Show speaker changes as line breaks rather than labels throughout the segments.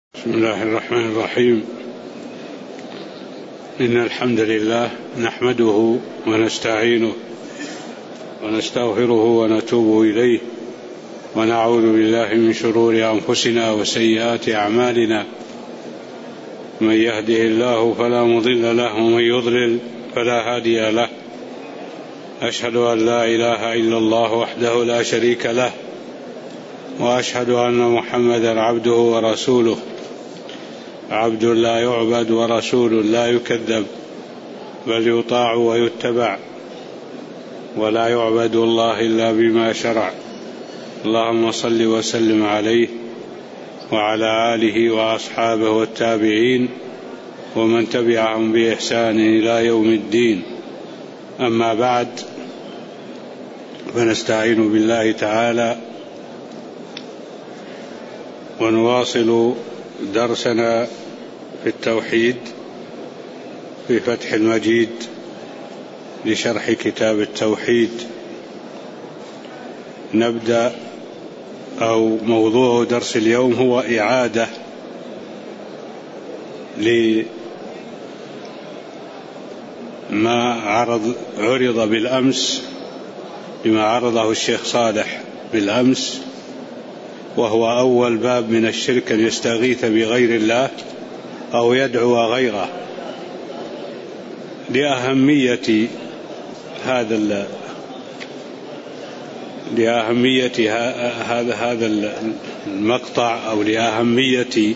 بسم الله الرحمن الرحيم. إن الحمد لله نحمده ونستعينه ونستغفره ونتوب إليه ونعوذ بالله من شرور أنفسنا وسيئات أعمالنا. من يهده الله فلا مضل له ومن يضلل فلا هادي له. أشهد أن لا إله إلا الله وحده لا شريك له، وأشهد أن محمدا عبده ورسوله، عبد لا يعبد ورسول لا يكذب، بل يطاع ويتبع، ولا يعبد الله إلا بما شرع. اللهم صل وسلم عليه وعلى آله وأصحابه والتابعين ومن تبعهم بإحسان إلى يوم الدين. أما بعد، فنستعين بالله تعالى ونواصل درسنا في التوحيد في فتح المجيد لشرح كتاب التوحيد. نبدأ أو موضوع درس اليوم هو إعادة لما عرض بالأمس، لما عرضه الشيخ صالح بالأمس، وهو أول باب من الشرك أن يستغيث بغير الله أو يدعو غيره، لأهمية هذا المقطع، أو لأهمية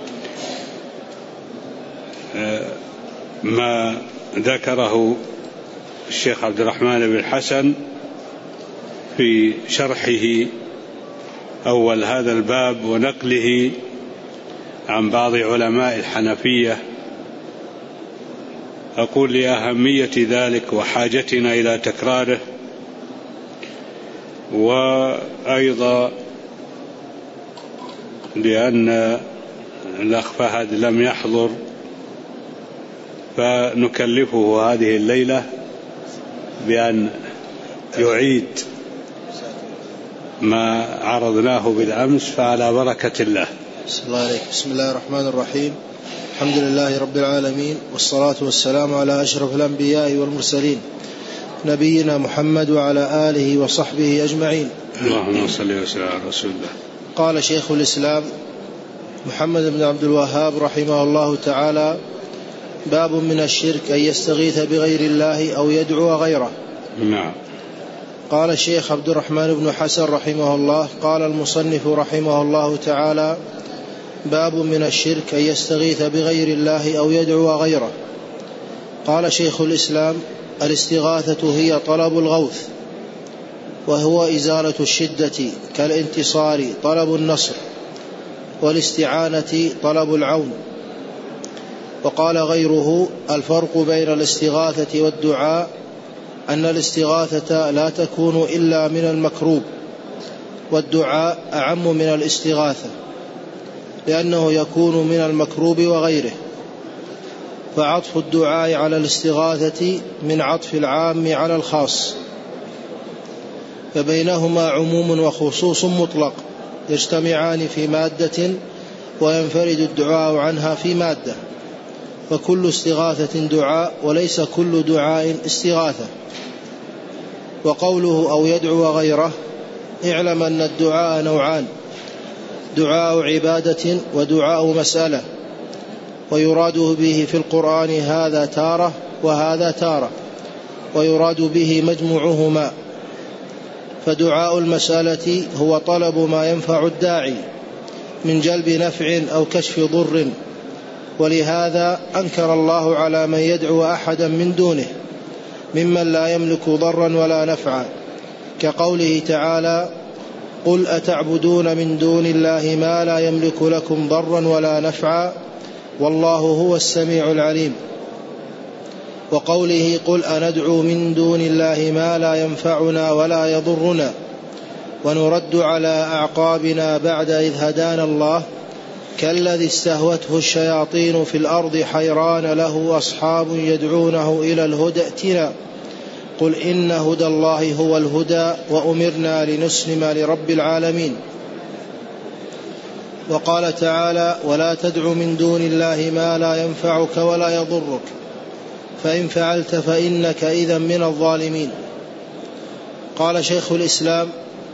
ما ذكره الشيخ عبد الرحمن بن حسن في شرحه أول هذا الباب ونقله عن بعض علماء الحنفية. أقول لأهمية ذلك وحاجتنا إلى تكراره، وأيضا لأن الأخ فهد لم يحضر، فنكلفه هذه الليلة بأن يعيد ما عرضناه بالأمس، فعلى بركة الله.
بسم الله الرحمن الرحيم. الحمد لله رب العالمين، والصلاة والسلام على أشرف الأنبياء والمرسلين، نبينا محمد وعلى آله وصحبه أجمعين.
اللهم صل وسلم على رسول الله.
قال شيخ الإسلام محمد بن عبد الوهاب رحمه الله تعالى: باب من الشرك أن يستغيث بغير الله أو يدعو غيره.
نعم.
قال الشيخ عبد الرحمن بن حسن رحمه الله: قال المصنف رحمه الله تعالى: باب من الشرك أن يستغيث بغير الله أو يدعو غيره. قال شيخ الإسلام: الاستغاثة هي طلب الغوث، وهو إزالة الشدة كالانتصار طلب النصر، والاستعانة طلب العون. وقال غيره: الفرق بين الاستغاثة والدعاء أن الاستغاثة لا تكون إلا من المكروب، والدعاء أعم من الاستغاثة، لأنه يكون من المكروب وغيره، فعطف الدعاء على الاستغاثة من عطف العام على الخاص، فبينهما عموم وخصوص مطلق يجتمعان في مادة، وينفرد الدعاء عنها في مادة، فكل استغاثة دعاء وليس كل دعاء استغاثة. وقوله أو يدعو غيره: اعلم أن الدعاء نوعان: دعاء عبادة ودعاء مسألة، ويراد به في القرآن هذا تارة وهذا تارة، ويراد به مجموعهما. فدعاء المسألة هو طلب ما ينفع الداعي من جلب نفع أو كشف ضر، ولهذا أنكر الله على من يدعو أحدا من دونه ممن لا يملك ضرا ولا نفعا، كقوله تعالى: قل أتعبدون من دون الله ما لا يملك لكم ضرا ولا نفعا والله هو السميع العليم. وقوله: قل أندعو من دون الله ما لا ينفعنا ولا يضرنا ونرد على أعقابنا بعد إذ هدانا الله، كالذي استهوته الشياطين في الأرض حيران له أصحاب يدعونه إلى الهدى ائتنا، قل إن هدى الله هو الهدى وأمرنا لنسلم لرب العالمين. وقال تعالى: ولا تدع من دون الله ما لا ينفعك ولا يضرك فإن فعلت فإنك إذا من الظالمين. قال شيخ الإسلام: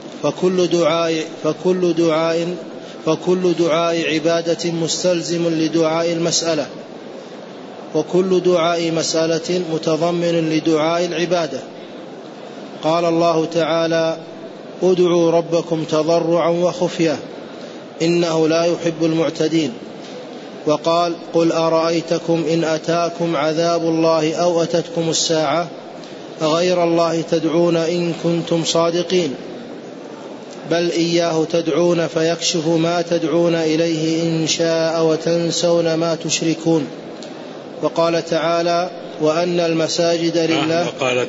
فكل دعاء عبادة مستلزم لدعاء المسألة، وكل دعاء مسألة متضمن لدعاء العبادة. قال الله تعالى: ادعوا ربكم تضرعا وخفية إنه لا يحب المعتدين. وقال: قل أرأيتكم إن أتاكم عذاب الله أو أتتكم الساعة غير الله تدعون إن كنتم صادقين، بل إياه تدعون فيكشف ما تدعون إليه إن شاء وتنسون ما تشركون. وقال تعالى: وأن المساجد لله.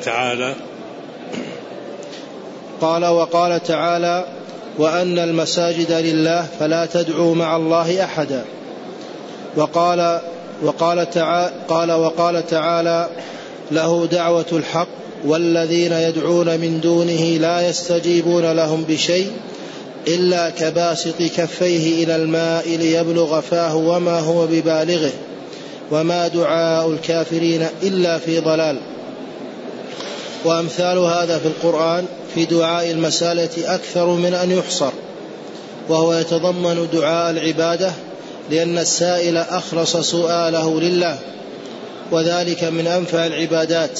وقال تعالى: وأن المساجد لله فلا تدعوا مع الله أحدا. وقال تعالى: له دعوة الحق والذين يدعون من دونه لا يستجيبون لهم بشيء إلا كباسط كفيه إلى الماء ليبلغ فاه وما هو ببالغه وما دعاء الكافرين إلا في ضلال. وأمثال هذا في القرآن في دعاء المسألة أكثر من أن يحصر، وهو يتضمن دعاء العبادة لأن السائل أخلص سؤاله لله، وذلك من أنفع العبادات،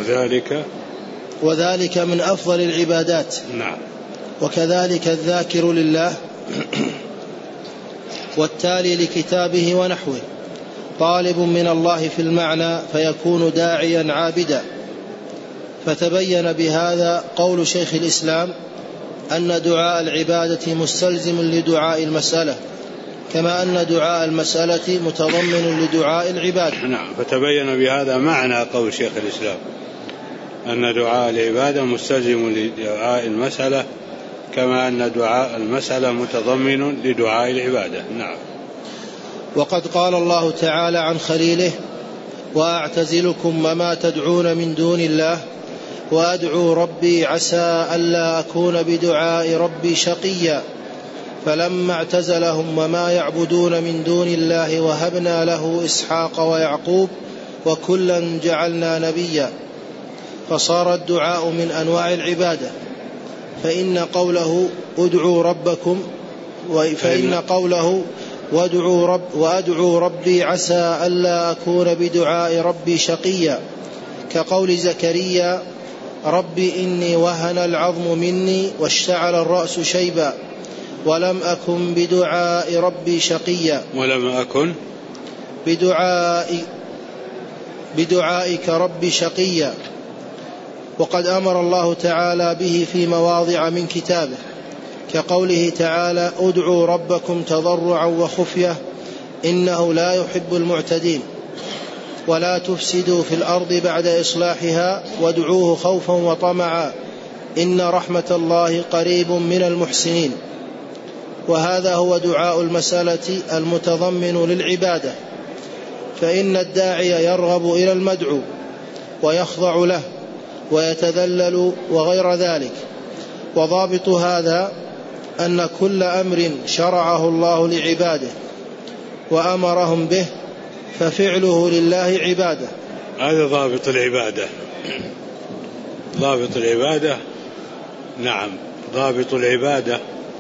وذلك من أفضل العبادات.
نعم.
وكذلك الذاكر لله والتالي لكتابه ونحوه طالب من الله في المعنى فيكون داعيا عابدا. فتبين بهذا قول شيخ الإسلام أن دعاء العبادة مستلزم لدعاء المسألة، كما أن دعاء المسألة متضمن لدعاء العبادة.
نعم. فتبين بهذا معنى قول شيخ الإسلام أن دعاء العبادة مستلزم لدعاء المسألة، كما أن دعاء المسألة متضمن لدعاء العبادة. نعم.
وقد قال الله تعالى عن خليله: وأعتزلكم وما تدعون من دون الله وأدعو ربي عسى ألا أكون بدعاء ربي شقيا، فلما اعتزلهم وما يعبدون من دون الله وهبنا له إسحاق ويعقوب وكلا جعلنا نبيا. فصار الدعاء من أنواع العبادة، فإن قوله ادعوا ربكم وأدعو ربي عسى ألا أكون بدعاء ربي شقيا، كقول زكريا: ربي إني وهن العظم مني واشتعل الرأس شيبا ولم أكن بدعاء ربي شقيا. بدعائك ربي شقيا. وقد أمر الله تعالى به في مواضع من كتابه، كقوله تعالى: ادعوا ربكم تضرعا وخفية إنه لا يحب المعتدين، ولا تفسدوا في الأرض بعد إصلاحها وادعوه خوفا وطمعا إن رحمة الله قريب من المحسنين. وهذا هو دعاء المسألة المتضمن للعبادة، فإن الداعي يرغب إلى المدعو ويخضع له ويتذلل وغير ذلك. وضابط هذا أن كل أمر شرعه الله لعباده وأمرهم به ففعله لله عبادة.
هذا ضابط العبادة. ضابط العبادة. نعم. ضابط العبادة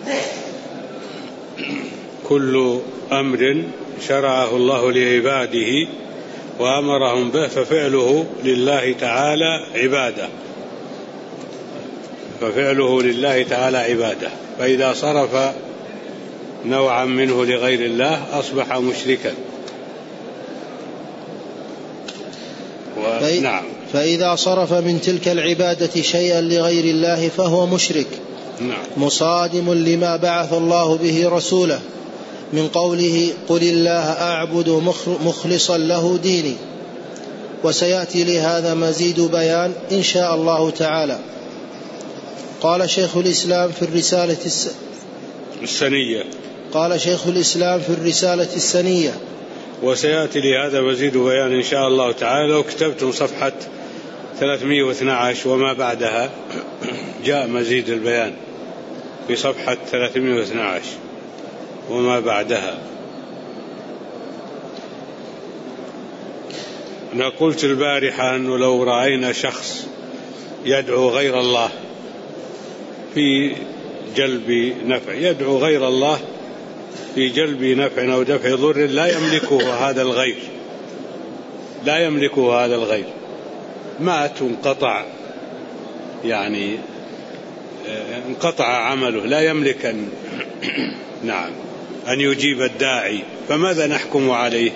كل أمر شرعه الله لعباده وأمرهم به ففعله لله تعالى عبادة. فإذا صرف نوعا منه لغير الله أصبح مشركا.
نعم. فإذا صرف من تلك العبادة شيئا لغير الله فهو مشرك.
نعم.
مصادم لما بعث الله به رسوله من قوله: قل الله أعبد مخلصا له ديني. وسيأتي لهذا مزيد بيان إن شاء الله تعالى. قال شيخ الإسلام في الرسالة السنية
وسيأتي لهذا مزيد بيان إن شاء الله تعالى. لو كتبتم صفحة 312 وما بعدها جاء مزيد البيان في صفحة 312. وما بعدها. أنا قلت البارحة أنه لو رأينا شخص يدعو غير الله في جلب نفع، يدعو غير الله في جلب نفع أو دفع ضر، لا يملكه هذا الغير، لا يملكه هذا الغير، مات وانقطع، يعني انقطع عمله، لا يملك أن نعم أن يجيب الداعي، فماذا نحكم عليه؟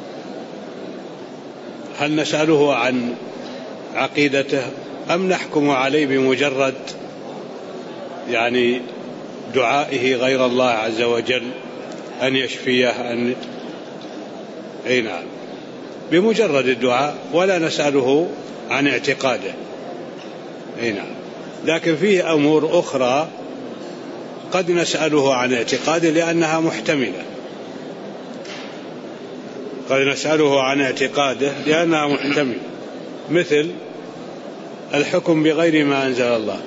هل نسأله عن عقيدته أم نحكم عليه بمجرد يعني دعائه غير الله عز وجل أن يشفيه أي نعم، بمجرد الدعاء ولا نسأله عن اعتقاده. أي نعم، لكن فيه أمور أخرى قد نسأله عن اعتقاده لأنها محتملة، قد نسأله عن اعتقاده لأنها محتملة، مثل الحكم بغير ما أنزل الله.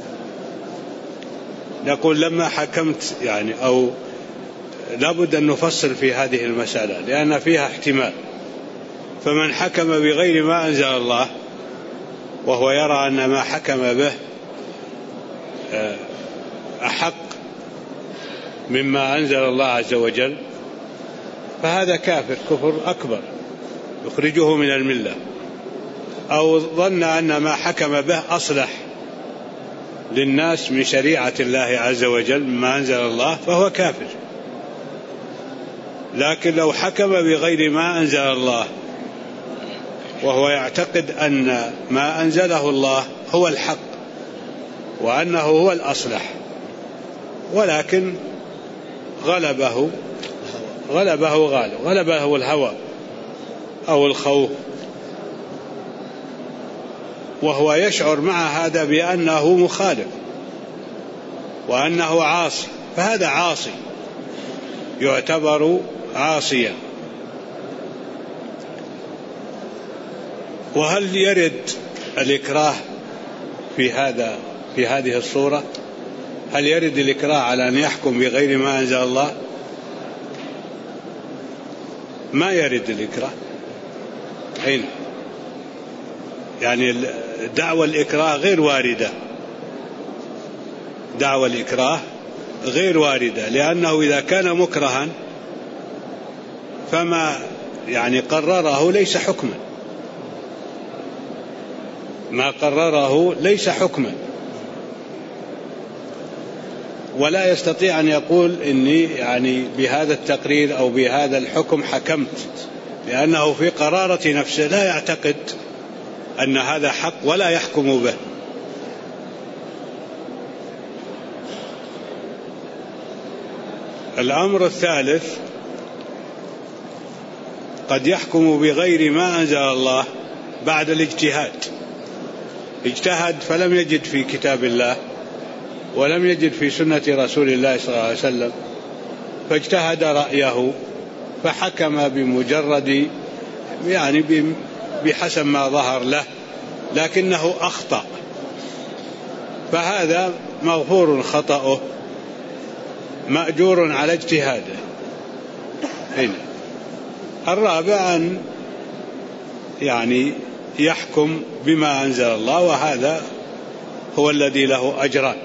نقول لما حكمت يعني، أو لابد أن نفصل في هذه المسألة لأن فيها احتمال. فمن حكم بغير ما أنزل الله وهو يرى أن ما حكم به أحق مما أنزل الله عز وجل، فهذا كافر كفر أكبر يخرجه من الملة. أو ظن أن ما حكم به أصلح للناس من شريعة الله عز وجل مما أنزل الله، فهو كافر. لكن لو حكم بغير ما أنزل الله وهو يعتقد أن ما أنزله الله هو الحق وأنه هو الأصلح، ولكن غلبه الهوى أو الخوف، وهو يشعر مع هذا بأنه مخالف وأنه عاصي، فهذا عاصي يعتبر عاصيا. وهل يرد الإكراه في هذه الصورة؟ هل يرد الإكراه على أن يحكم بغير ما أنزل الله؟ ما يرد الإكراه. أين يعني دعوى الإكراه غير واردة، دعوى الإكراه غير واردة، لأنه إذا كان مكرها فما يعني قرره ليس حكما، ما قرره ليس حكما، ولا يستطيع أن يقول إني يعني بهذا التقرير أو بهذا الحكم حكمت، لأنه في قرارة نفسه لا يعتقد أن هذا حق ولا يحكم به. الأمر الثالث، قد يحكم بغير ما أنزل الله بعد الاجتهاد، اجتهد فلم يجد في كتاب الله ولم يجد في سنة رسول الله صلى الله عليه وسلم، فاجتهد رأيه فحكم بمجرد يعني بحسب ما ظهر له، لكنه أخطأ، فهذا مغفور خطأه مأجور على اجتهاده. هنا الرابع أن يعني يحكم بما أنزل الله، وهذا هو الذي له أجران،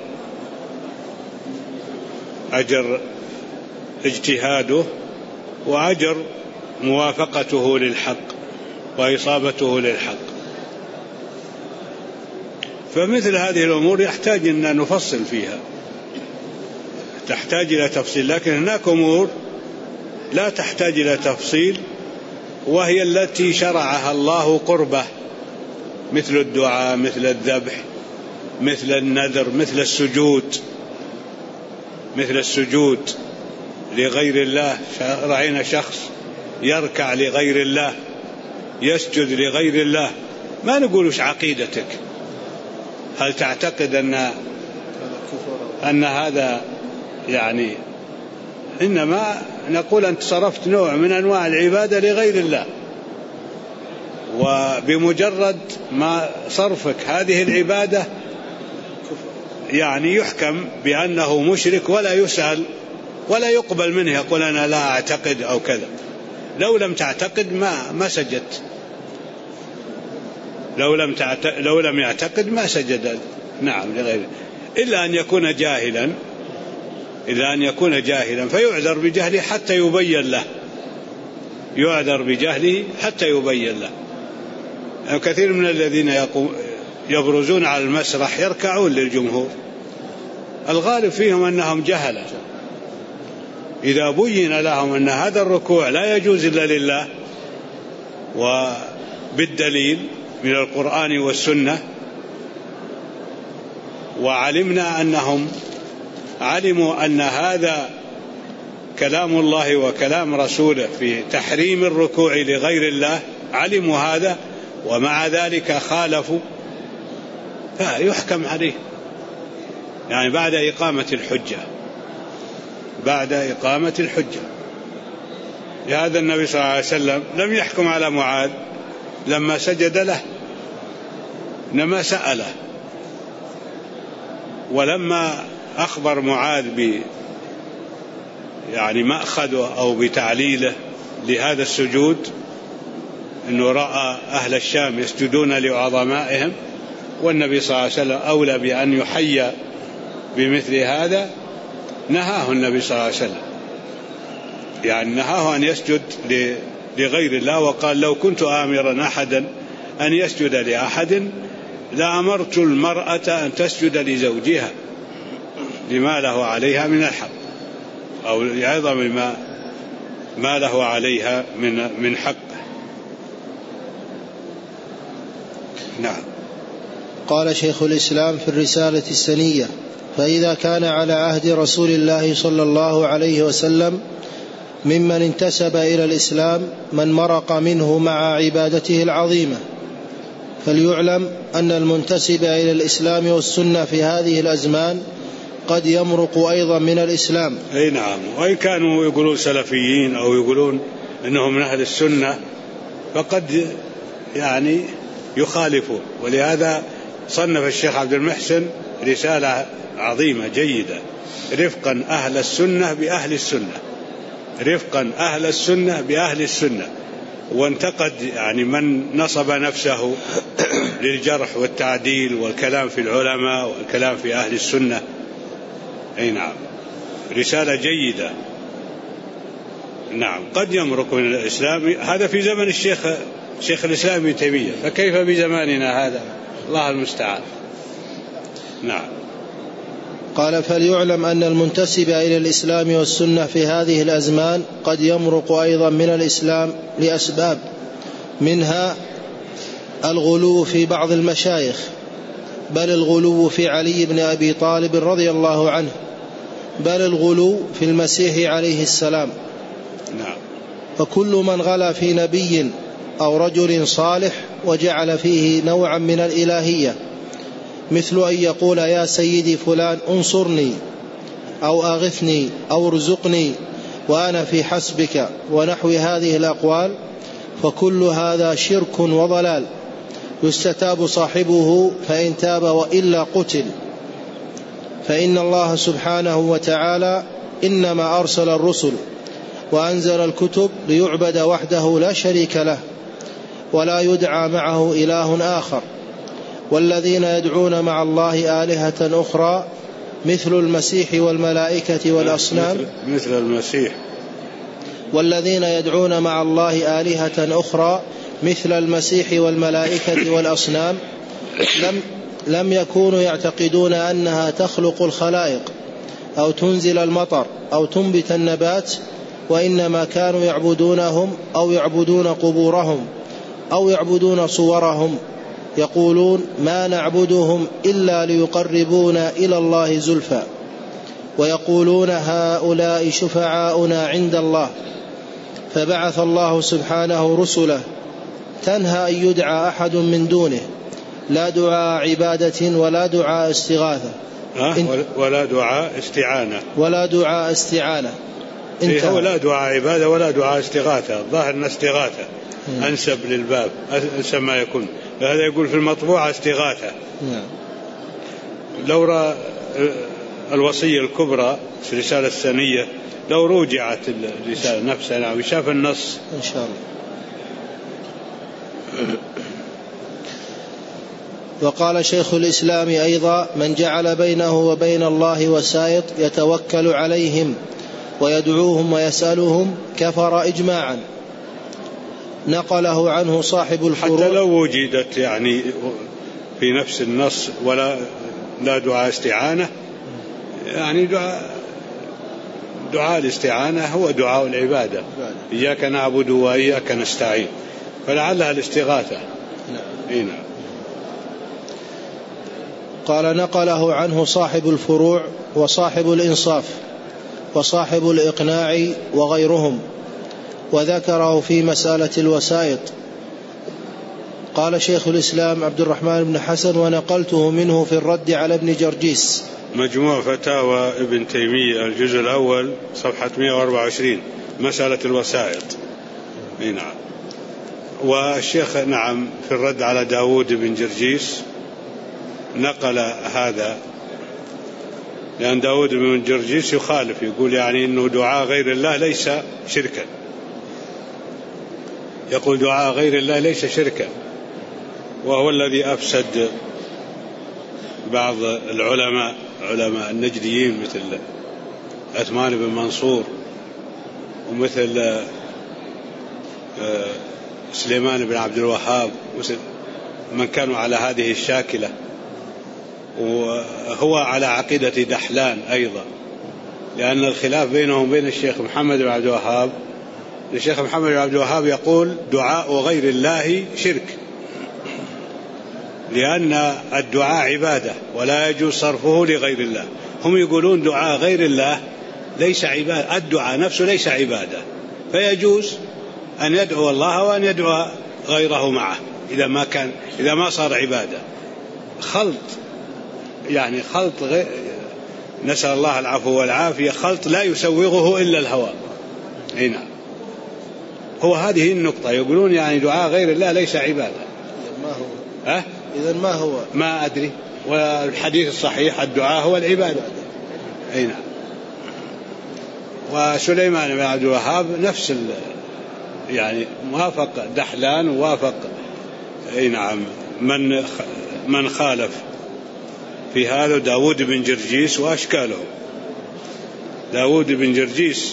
أجر اجتهاده وأجر موافقته للحق وإصابته للحق. فمثل هذه الأمور يحتاج أن نفصل فيها، تحتاج إلى تفصيل، لكن هناك أمور لا تحتاج إلى تفصيل وهي التي شرعها الله قربة، مثل الدعاء، مثل الذبح، مثل النذر، مثل السجود لغير الله. رأينا شخص يركع لغير الله، يسجد لغير الله، ما نقول وش عقيدتك، هل تعتقد أن هذا يعني، إنما نقول أنت صرفت نوع من أنواع العبادة لغير الله، وبمجرد ما صرفك هذه العبادة يعني يحكم بأنه مشرك ولا يسأل ولا يقبل منه يقول أنا لا أعتقد أو كذا. لو لم تعتقد ما سجدت، لو لم يعتقد ما سجد. نعم لغيره، إلا أن يكون جاهلا، إلا أن يكون جاهلا فيعذر بجهله حتى يبين له، يعذر بجهله حتى يبين له. كثير من الذين يبرزون على المسرح يركعون للجمهور، الغالب فيهم أنهم جهلة. إذا بين لهم أن هذا الركوع لا يجوز إلا لله وبالدليل من القرآن والسنة، وعلمنا أنهم علموا أن هذا كلام الله وكلام رسوله في تحريم الركوع لغير الله، علموا هذا ومع ذلك خالفوا، فيحكم عليه يعني بعد إقامة الحجة، بعد إقامة الحجة. لهذا النبي صلى الله عليه وسلم لم يحكم على معاذ لما سجد له، إنما سأله. ولما أخبر معاذ يعني مأخذه أو بتعليله لهذا السجود، أنه رأى أهل الشام يسجدون لعظمائهم، والنبي صلى الله عليه وسلم أولى بأن يحيى بمثل هذا، نهاه النبي صلى الله عليه وسلم، يعني نهاه أن يسجد لغير الله، وقال لو كنت آمرا أحدا أن يسجد لأحد لأمرت المرأة أن تسجد لزوجها لما له عليها من الحق، أو لعظم ما له عليها من حق. نعم.
قال شيخ الإسلام في الرسالة السنية: فإذا كان على عهد رسول الله صلى الله عليه وسلم ممن انتسب إلى الإسلام من مرق منه مع عبادته العظيمة، فليعلم أن المنتسب إلى الإسلام والسنة في هذه الأزمان قد يمرق أيضا من الإسلام.
أي نعم، وإن كانوا يقولون سلفيين أو يقولون أنهم من أهل السنة فقد يعني يخالفون. ولهذا صنف الشيخ عبد المحسن رسالة عظيمة جيدة: رفقا أهل السنة بأهل السنة، رفقا أهل السنة بأهل السنة. وانتقد يعني من نصب نفسه للجرح والتعديل والكلام في العلماء والكلام في أهل السنة. أي نعم، رسالة جيدة. نعم، قد يمرق من الإسلام، هذا في زمن شيخ الإسلام ابن تيمية، فكيف بزماننا هذا؟ الله المستعان. نعم.
قال: فليعلم أن المنتسب إلى الإسلام والسنة في هذه الأزمان قد يمرق أيضا من الإسلام لأسباب، منها الغلو في بعض المشايخ، بل الغلو في علي بن أبي طالب رضي الله عنه، بل الغلو في المسيح عليه السلام.
نعم.
فكل من غلا في نبي أو رجل صالح وجعل فيه نوعا من الإلهية، مثل أن يقول: يا سيدي فلان انصرني أو أغثني أو ارزقني وأنا في حسبك، ونحو هذه الأقوال، فكل هذا شرك وضلال، يستتاب صاحبه فإن تاب وإلا قتل. فإن الله سبحانه وتعالى إنما أرسل الرسل وأنزل الكتب ليعبد وحده لا شريك له ولا يدعى معه إله آخر، والذين يدعون مع الله آلهة أخرى مثل المسيح والملائكة والأصنام،
مثل المسيح،
والذين يدعون مع الله آلهة أخرى مثل المسيح والملائكة والأصنام لم يكونوا يعتقدون أنها تخلق الخلائق أو تنزل المطر أو تنبت النبات، وإنما كانوا يعبدونهم أو يعبدون قبورهم أو يعبدون صورهم، يقولون: ما نعبدهم إلا ليقربونا إلى الله زلفى، ويقولون: هؤلاء شفعاؤنا عند الله. فبعث الله سبحانه رسله تنهى أن يدعى أحد من دونه، لا دعاء عبادة ولا دعاء استغاثة
ولا دعاء استعانة،
ولا دعاء استعانة،
ولا دعاء عبادة ولا دعاء استغاثة. الظاهر أن استغاثة أنسب للباب، أنسب ما يكون. هذا يقول في المطبوعة استغاثة. لو الوصية الكبرى في الرسالة الثانية لو روجعت الرسالة نفسها نعم شاف النص
إن شاء الله. وقال شيخ الإسلام أيضا: من جعل بينه وبين الله وسائط يتوكل عليهم ويدعوهم ويسألهم كفر إجماعا. نقله عنه صاحب الفروع.
حتى لو وجدت يعني في نفس النص لا دعاء استعانة، يعني دعاء الاستعانة هو دعاء العبادة، إياك نعبد وإياك نستعين، فلعلها الاستغاثة. نعم.
قال: نقله عنه صاحب الفروع وصاحب الإنصاف وصاحب الإقناع وغيرهم، وذكره في مسألة الوسائط. قال شيخ الإسلام عبد الرحمن بن حسن: ونقلته منه في الرد على ابن جرجيس.
مجموع فتاوى ابن تيمية الجزء الأول صفحة 124 مسألة الوسائط. نعم. والشيخ نعم في الرد على داود بن جرجيس نقل هذا، لأن داود بن جرجيس يخالف، يقول يعني إنه دعاء غير الله ليس شركا، يقول دعاء غير الله ليس شركا، وهو الذي أفسد بعض علماء النجديين مثل عثمان بن منصور ومثل سليمان بن عبد الوهاب، من كانوا على هذه الشاكلة. وهو على عقيدة دحلان أيضا، لأن الخلاف بينهم وبين الشيخ محمد بن عبد الوهاب، الشيخ محمد بن عبد الوهاب يقول دعاء غير الله شرك، لأن الدعاء عبادة ولا يجوز صرفه لغير الله. هم يقولون دعاء غير الله ليس عبادة، الدعاء نفسه ليس عبادة، فيجوز أن يدعو الله وأن يدعو غيره معه إذا ما صار عبادة. خلط نسأل الله العفو والعافية، خلط لا يسوغه إلا الهوى. هنا هو هذه النقطة، يقولون يعني دعاء غير الله ليس عبادة.
ما هو؟ إذن ما هو؟
ما أدري. والحديث الصحيح الدعاء هو العبادة. هنا وسليمان بن عبد الوهاب نفس يعني موافق دحلان، ووافق نعم من خالف في هذا داود بن جرجيس وأشكاله. داود بن جرجيس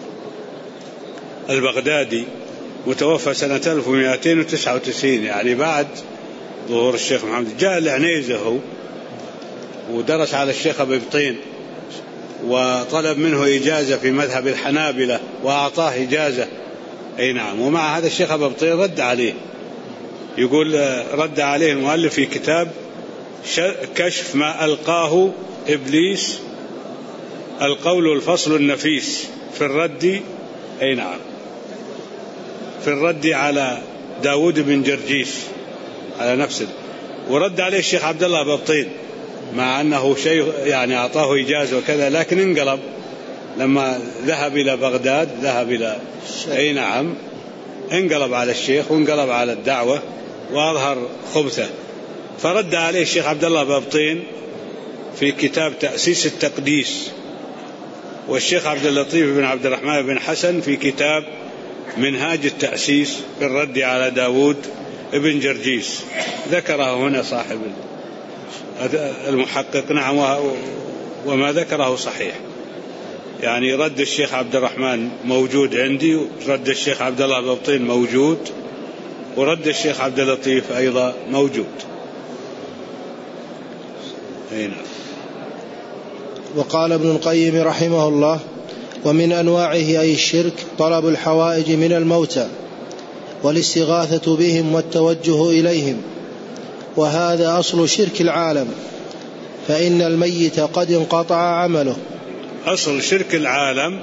البغدادي متوفى سنة 1299، يعني بعد ظهور الشيخ محمد. جاء العنيزة هو ودرس على الشيخ أبي بطين، وطلب منه إجازة في مذهب الحنابلة وأعطاه إجازة. أي نعم. ومع هذا الشيخ أبي بطين رد عليه، يقول رد عليه المؤلف في كتاب كشف ما ألقاه إبليس، القول الفصل النفيس في الرد. أي نعم، في الرد على داود بن جرجيس على نفسه. ورد عليه الشيخ عبد الله ببطين مع أنه شيء يعني أعطاه إجازة وكذا، لكن انقلب لما ذهب إلى بغداد، ذهب إلى أي نعم، انقلب على الشيخ وانقلب على الدعوة وأظهر خبثه. فرد عليه الشيخ عبد الله ببطين في كتاب تأسيس التقديس، والشيخ عبد اللطيف بن عبد الرحمن بن حسن في كتاب منهاج التأسيس في الرد على داود ابن جرجيس. ذكره هنا صاحب المحقق. نعم. وما ذكره صحيح، يعني رد الشيخ عبد الرحمن موجود عندي، ورد الشيخ عبد الله ببطين موجود، ورد الشيخ عبد اللطيف أيضا موجود. هنا.
وقال ابن القيم رحمه الله: ومن أنواعه أي الشرك طلب الحوائج من الموتى والاستغاثة بهم والتوجه إليهم، وهذا أصل شرك العالم، فإن الميت قد انقطع عمله.
أصل شرك العالم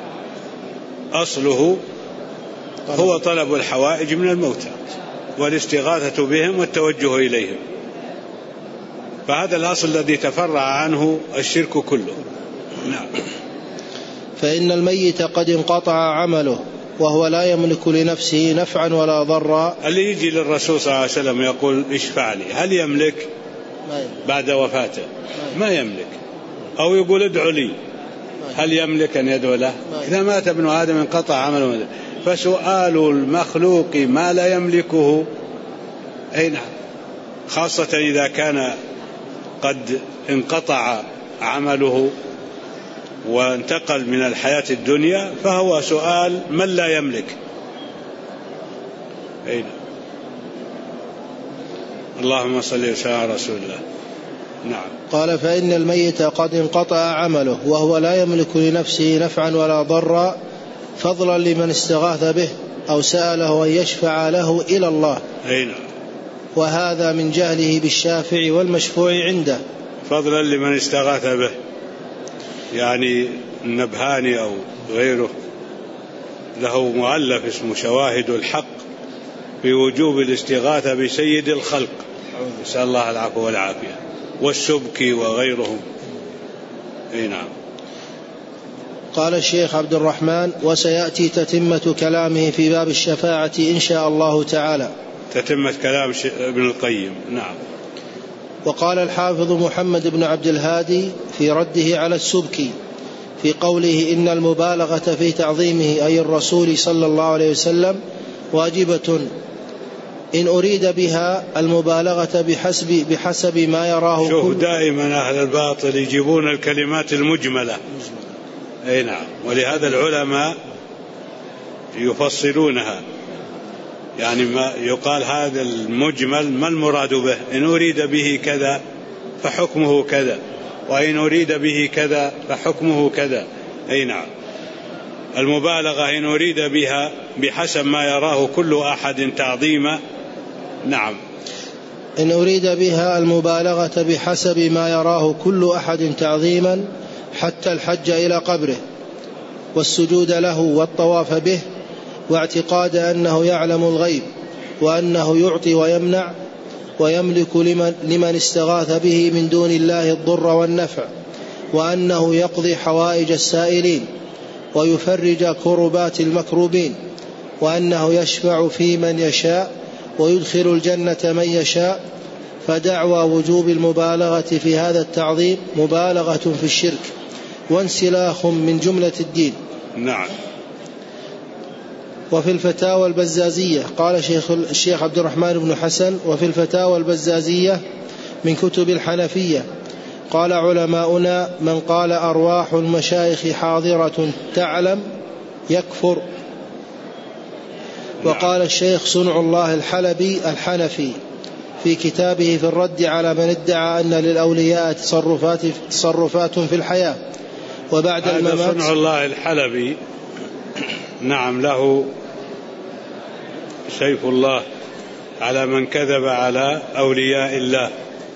أصله هو طلب الحوائج من الموتى والاستغاثة بهم والتوجه إليهم، فهذا الأصل الذي تفرع عنه الشرك كله. نعم.
فإن الميت قد انقطع عمله وهو لا يملك لنفسه نفعا ولا ضرا.
اللي يجي للرسول صلى الله عليه وسلم يقول اشفع لي، هل يملك بعد وفاته؟ ما يملك. أو يقول ادعوا لي، هل يملك أن يدعو له؟ إذا مات ابن آدم انقطع عمله. فسؤال المخلوق ما لا يملكه أين، خاصة إذا كان قد انقطع عمله وانتقل من الحياة الدنيا، فهو سؤال من لا يملك. أين؟ اللهم صل وسلم على رسول الله. نعم.
قال: فإن الميت قد انقطع عمله وهو لا يملك لنفسه نفعا ولا ضرا، فضلا لمن استغاث به أو سأله أن يشفع له إلى الله.
أين؟
وهذا من جهله بالشافع والمشفوع عنده.
فضلا لمن استغاث به، يعني النبهاني أو غيره له مؤلف اسمه شواهد الحق في وجوب الاستغاثة بسيد الخلق، نسأل الله العفو والعافية، والسبكي وغيرهم. أي نعم.
قال الشيخ عبد الرحمن: وسيأتي تتمة كلامه في باب الشفاعة إن شاء الله تعالى.
تتمة كلام ابن القيم. نعم.
وقال الحافظ محمد بن عبد الهادي في رده على السبكي في قوله: إن المبالغة في تعظيمه أي الرسول صلى الله عليه وسلم واجبة، إن أريد بها المبالغة بحسب ما يراه.
شوف دائما أهل الباطل يجيبون الكلمات المجملة. أي نعم. ولهذا العلماء يفصلونها، يعني ما يقال هذا المجمل ما المراد به، إن أريد به كذا فحكمه كذا، وإن أريد به كذا فحكمه كذا. أي نعم. المبالغة إن أريد بها بحسب ما يراه كل أحد تعظيما. نعم.
إن أريد بها المبالغة بحسب ما يراه كل أحد تعظيما، حتى الحج إلى قبره والسجود له والطواف به، واعتقاد أنه يعلم الغيب وأنه يعطي ويمنع ويملك لمن استغاث به من دون الله الضر والنفع، وأنه يقضي حوائج السائلين ويفرج كربات المكروبين، وأنه يشفع في من يشاء ويدخل الجنة من يشاء. فدعوى وجوب المبالغة في هذا التعظيم مبالغة في الشرك وانسلاخ من جملة الدين.
نعم.
وفي الفتاوى البزازية قال الشيخ عبد الرحمن بن حسن: وفي الفتاوى البزازية من كتب الحنفية قال علماؤنا: من قال أرواح المشايخ حاضرة تعلم يكفر. وقال الشيخ صنع الله الحلبي الحنفي في كتابه في الرد على من ادعى أن للأولياء تصرفات في الحياة وبعد الممات.
صنع الله الحلبي نعم له سيف الله على من كذب على أولياء الله،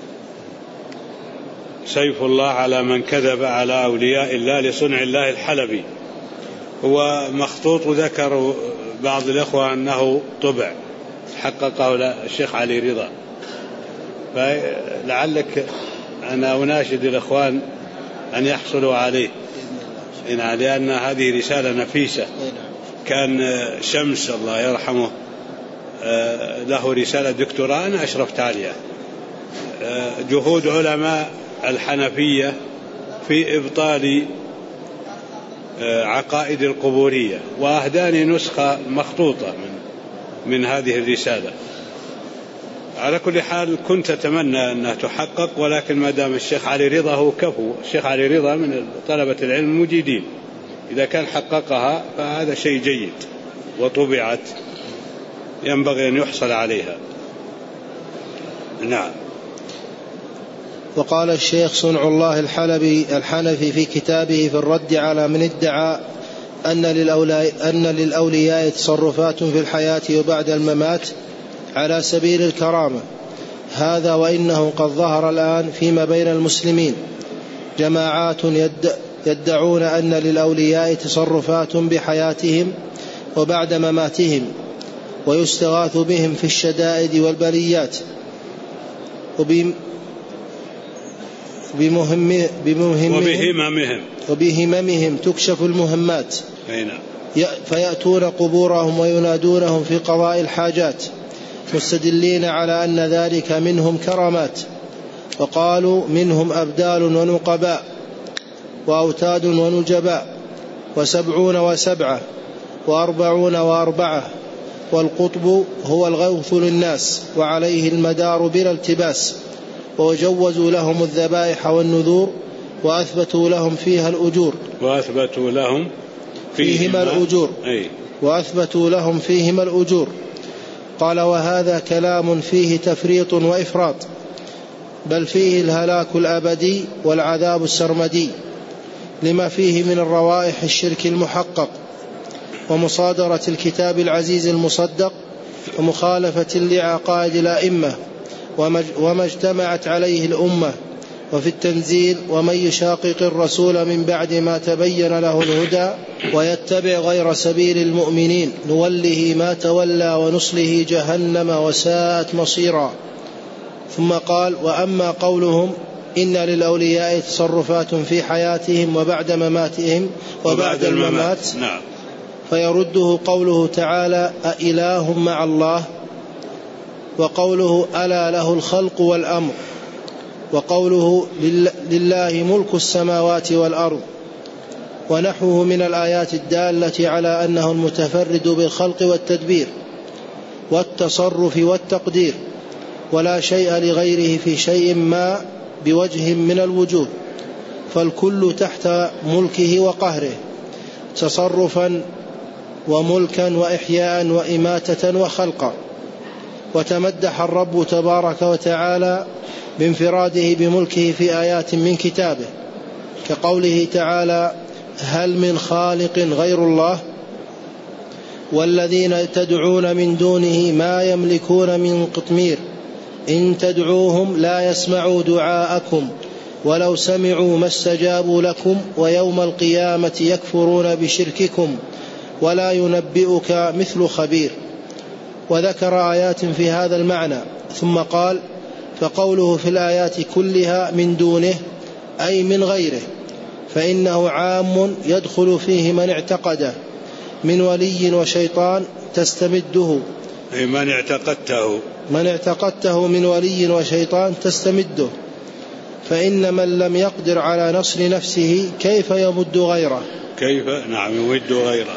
سيف الله على من كذب على أولياء الله لصنع الله الحلبي. هو مخطوط، وذكر بعض الإخوة أنه طبع حققه الشيخ علي رضا، فلعلك أنا أناشد الإخوان أن يحصلوا عليه، لأن هذه رسالة نفيسة. كان شمس الله يرحمه له رسالة دكتوراه أنا أشرفت عليها، جهود علماء الحنفية في إبطال عقائد القبورية، وأهداني نسخة مخطوطة من هذه الرسالة. على كل حال كنت أتمنى أنها تحقق، ولكن ما دام الشيخ علي رضا هو كفو، الشيخ علي رضا من طلبة العلم المجيدين، إذا كان حققها فهذا شيء جيد، وطبعت ينبغي أن يحصل عليها. نعم.
وقال الشيخ صنع الله الحلبي الحنفي في كتابه في الرد على من ادعى أن للأولياء تصرفات في الحياة وبعد الممات على سبيل الكرامة: هذا وإنه قد ظهر الآن فيما بين المسلمين جماعات يدعون أن للأولياء تصرفات بحياتهم وبعد مماتهم، ويستغاث بهم في الشدائد والبليات، وبهممهم تكشف المهمات، فيأتون قبورهم وينادونهم في قضاء الحاجات مستدلين على أن ذلك منهم كرامات، وقالوا منهم أبدال ونقباء، وأوتاد ونجباء 70 و7 و40 و4. والقطب هو الغوث للناس وعليه المدار بلا التباس. وجوزوا لهم الذبائح والنذور وأثبتوا لهم فيها الأجور.
وأثبتوا لهم
فيهما الأجور. قال: وهذا كلام فيه تفريط وإفراط، بل فيه الهلاك الأبدي والعذاب السرمدي، لما فيه من الروائح الشرك المحقق، ومصادرة الكتاب العزيز المصدق، ومخالفة لعقائد الأئمة وما اجتمعت عليه الأمة. وفي التنزيل: ومن يشاقق الرسول من بعد ما تبين له الهدى ويتبع غير سبيل المؤمنين نوله ما تولى ونصله جهنم وساءت مصيرا. ثم قال: وأما قولهم إن للأولياء تصرفات في حياتهم وبعد مماتهم وبعد الممات، فيرده قوله تعالى: أإله مع الله، وقوله: ألا له الخلق والأمر، وقوله: لله ملك السماوات والأرض، ونحوه من الآيات الدالة على أنه المتفرد بالخلق والتدبير والتصرف والتقدير، ولا شيء لغيره في شيء ما بوجه من الوجوه، فالكل تحت ملكه وقهره، تصرفا وملكا وإحياء وإماتة وخلقا. وتمدح الرب تبارك وتعالى بانفراده بملكه في آيات من كتابه، كقوله تعالى: هل من خالق غير الله؟ والذين تدعون من دونه ما يملكون من قطمير إن تدعوهم لا يسمعوا دعاءكم ولو سمعوا ما استجابوا لكم ويوم القيامة يكفرون بشرككم ولا ينبئك مثل خبير. وذكر آيات في هذا المعنى، ثم قال: فقوله في الآيات كلها من دونه أي من غيره، فإنه عام يدخل فيه من اعتقده من ولي وشيطان تستمده،
أي من اعتقدته
من ولي وشيطان تستمده، فإن من لم يقدر على نصر نفسه كيف يمد غيره؟
يمد غيره،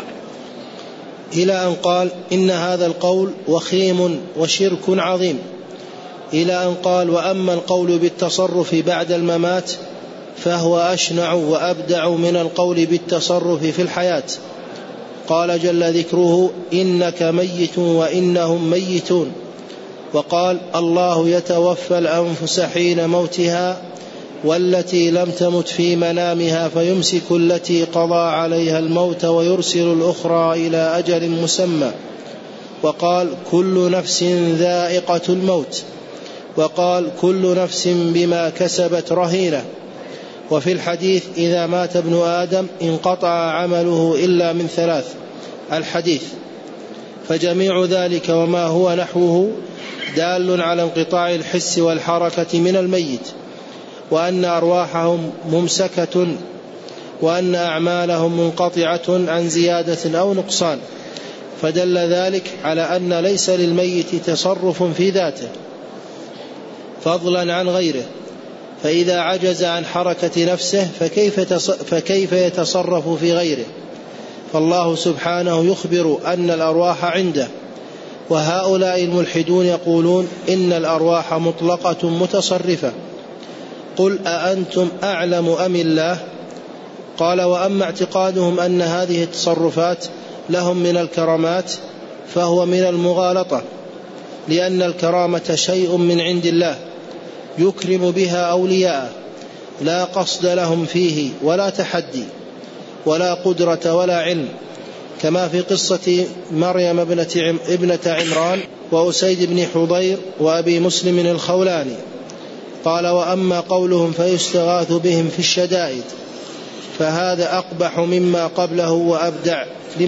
إلى أن قال: إن هذا القول وخيم وشرك عظيم، إلى أن قال: وأما القول بالتصرف بعد الممات فهو أشنع وأبدع من القول بالتصرف في الحياة. قال جل ذكره: إنك ميت وإنهم ميتون. وقال: الله يتوفى الأنفس حين موتها والتي لم تمت في منامها فيمسك التي قضى عليها الموت ويرسل الأخرى إلى أجل مسمى. وقال: كل نفس ذائقة الموت. وقال: كل نفس بما كسبت رهينة. وفي الحديث: إذا مات ابن آدم انقطع عمله إلا من 3 الحديث. فجميع ذلك وما هو نحوه دال على انقطاع الحس والحركة من الميت، وأن أرواحهم ممسكة، وأن أعمالهم منقطعة عن زيادة أو نقصان، فدل ذلك على أن ليس للميت تصرف في ذاته فضلا عن غيره، فإذا عجز عن حركة نفسه فكيف يتصرف في غيره؟ فالله سبحانه يخبر أن الأرواح عنده، وهؤلاء الملحدون يقولون إن الأرواح مطلقة متصرفة. قل أأنتم أعلم أم الله؟ قال: وأما اعتقادهم أن هذه التصرفات لهم من الكرامات فهو من المغالطة، لأن الكرامة شيء من عند الله يكرم بها أولياءه، لا قصد لهم فيه ولا تحدي ولا قدرة ولا علم، كما في قصة مريم ابنة عمران وأسيد بن حضير وأبي مسلم الخولاني. قال: وأما قولهم فيستغاث بهم في الشدائد فهذا أقبح مما قبله وأبدع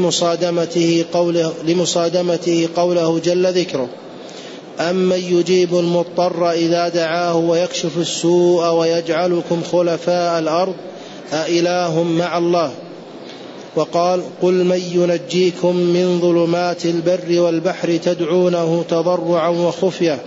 لمصادمته قوله جل ذكره: أمن يجيب المضطر إذا دعاه ويكشف السوء ويجعلكم خلفاء الأرض أإله مع الله. وقال: قل من ينجيكم من ظلمات البر والبحر تدعونه تضرعا وخفية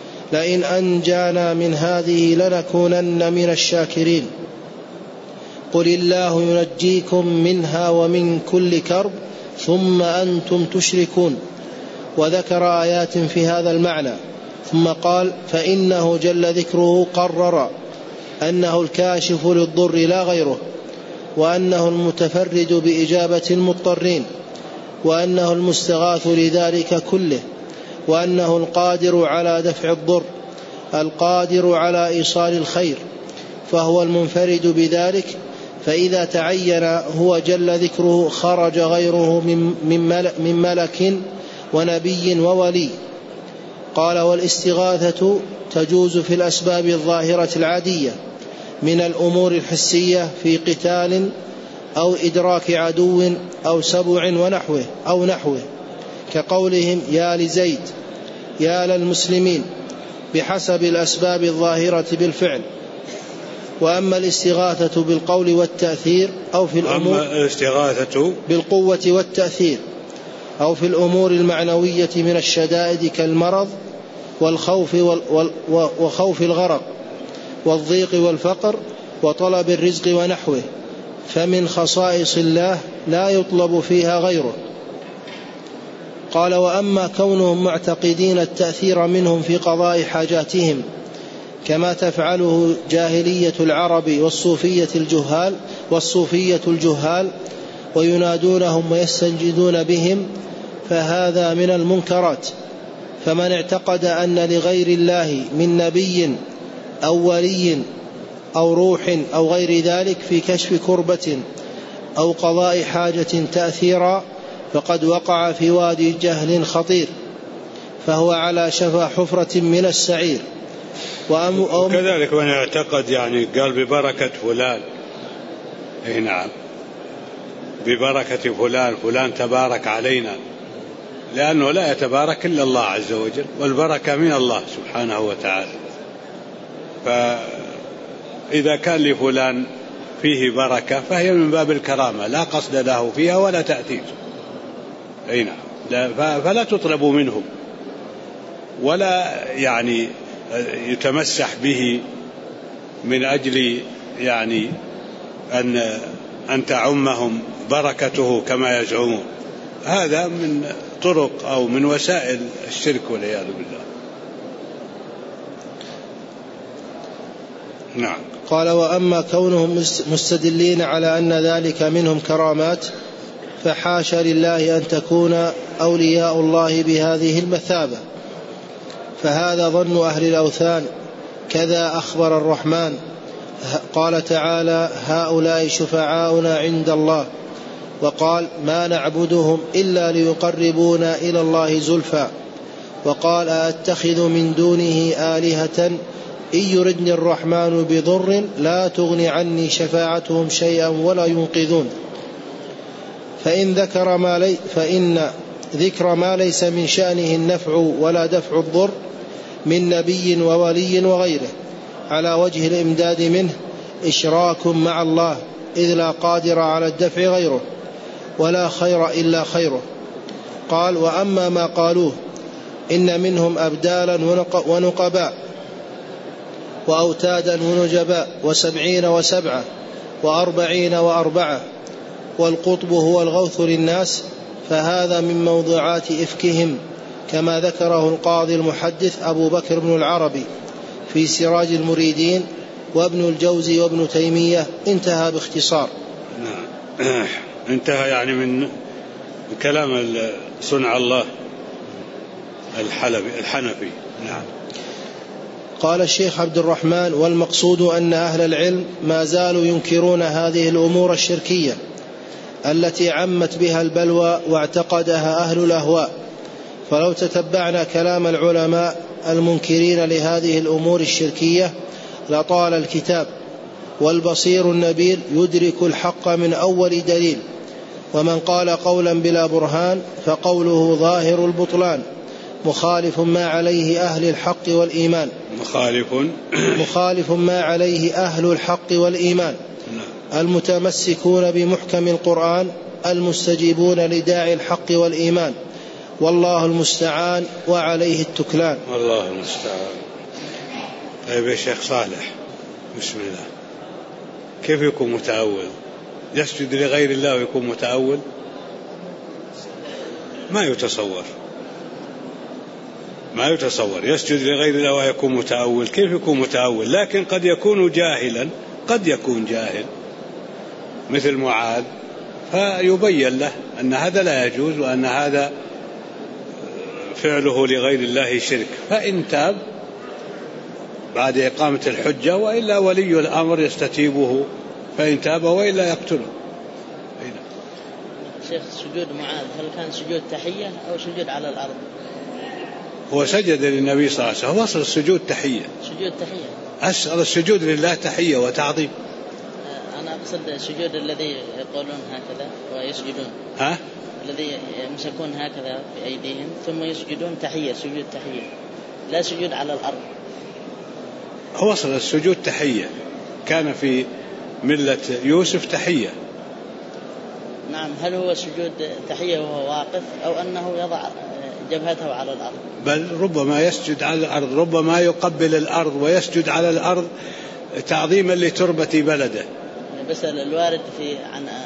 لئن أنجانا من هذه لنكونن من الشاكرين. قل الله ينجيكم منها ومن كل كرب ثم أنتم تشركون. وذكر آيات في هذا المعنى، ثم قال: فإنه جل ذكره قرر أنه الكاشف للضر لا غيره، وأنه المتفرد بإجابة المضطرين، وأنه المستغاث لذلك كله، وأنه القادر على دفع الضر، القادر على إيصال الخير، فهو المنفرد بذلك. فإذا تعين هو جل ذكره خرج غيره من ملك ونبي وولي. قال: والاستغاثة تجوز في الأسباب الظاهرة العادية من الأمور الحسية في قتال أو إدراك عدو أو سبع نحوه كقولهم: يا لزيد، يا للمسلمين، بحسب الأسباب الظاهرة بالفعل. وأما الاستغاثة بالقول والتأثير أو في الأمور
الاستغاثة
بالقوة والتأثير أو في الأمور المعنوية من الشدائد كالمرض والخوف وخوف الغرق والضيق والفقر وطلب الرزق ونحوه، فمن خصائص الله لا يطلب فيها غيره. قال: وأما كونهم معتقدين التأثير منهم في قضاء حاجاتهم كما تفعله جاهلية العرب والصوفية الجهال وينادونهم ويستنجدون بهم، فهذا من المنكرات. فمن اعتقد أن لغير الله من نبي أو ولي أو روح أو غير ذلك في كشف كربة أو قضاء حاجة تأثيرا فقد وقع في وادي جهل خطير، فهو على شفا حفرة من السعير.
وكذلك من اعتقد يعني قال ببركة فلان، اي نعم، ببركة فلان تبارك علينا، لأنه لا يتبارك إلا الله عز وجل، والبركة من الله سبحانه وتعالى. فإذا كان لفلان فيه بركة فهي من باب الكرامة، لا قصد له فيها ولا تأثير. أي نعم، فلا تطلب منه ولا يعني يتمسح به من أجل يعني أن تعمهم بركته كما يزعمون. هذا من طرق أو من وسائل الشرك والعياذ بالله. نعم.
قال: وأما كونهم مستدلين على أن ذلك منهم كرامات فحاشا لله أن تكون أولياء الله بهذه المثابة، فهذا ظن أهل الأوثان. كذا أخبر الرحمن، قال تعالى: هؤلاء شفعاؤنا عند الله، وقال: ما نعبدهم إلا ليقربونا إلى الله زلفى، وقال: أتخذ من دونه آلهة إن يردني الرحمن بضر لا تغني عني شفاعتهم شيئا ولا ينقذون. فإن ذكر ما ليس من شأنه النفع ولا دفع الضر من نبي وولي وغيره على وجه الإمداد منه إشراك مع الله، إذ لا قادر على الدفع غيره ولا خير إلا خيره. قال: وأما ما قالوه إن منهم أبدالا ونقباء وأوتادا ونجباء 70 و7 و40 و4 والقطب هو الغوث للناس، فهذا من موضوعات إفكهم، كما ذكره القاضي المحدث أبو بكر بن العربي في سراج المريدين، وابن الجوزي وابن تيمية. انتهى باختصار.
انتهى يعني من كلام صنع الله الحنفي. نعم.
قال الشيخ عبد الرحمن: والمقصود أن أهل العلم ما زالوا ينكرون هذه الأمور الشركية التي عمت بها البلوى واعتقدها أهل الأهواء. فلو تتبعنا كلام العلماء المنكرين لهذه الأمور الشركية لطال الكتاب، والبصير النبيل يدرك الحق من أول دليل. ومن قال قولا بلا برهان فقوله ظاهر البطلان، مخالف ما عليه أهل الحق والإيمان. مخالف ما عليه أهل الحق والإيمان، المتمسكون بمحكم القرآن، المستجيبون لداعي الحق والإيمان. والله المستعان وعليه التكلان.
والله المستعان. طيب يا شيخ صالح، بسم الله. كيف يكون متأول؟ يسجد لغير الله ويكون متأول؟ ما يتصور يسجد لغير الله ويكون متأول. كيف يكون متأول؟ لكن قد يكون جاهلا، قد يكون جاهل مثل معاذ، فيبين له أن هذا لا يجوز وأن هذا فعله لغير الله شرك، فإن تاب بعد إقامة الحجة، وإلا ولي الأمر يستتيبه فإن تاب، وإلا يقتله.
شيخ، سجود معاذ هل كان سجود تحية أو سجود على الأرض؟
هو سجد للنبي صلى الله عليه وسلم، وصل السجود تحية.
سجود تحية،
أسأل السجود لله تحية وتعظيم.
أنا أقصد السجود الذي يقولون هكذا ويسجدون، الذي يمسكون هكذا بأيديهم ثم يسجدون تحية، سجود تحية، لا سجود على الأرض.
هو وصل السجود تحية، كان في ملة يوسف تحية.
نعم، هل هو سجود تحية وهو واقف أو أنه يضع جبهته على الأرض؟
بل ربما يسجد على الأرض، ربما يقبل الأرض ويسجد على الأرض تعظيما لتربة بلده.
بس الوارد في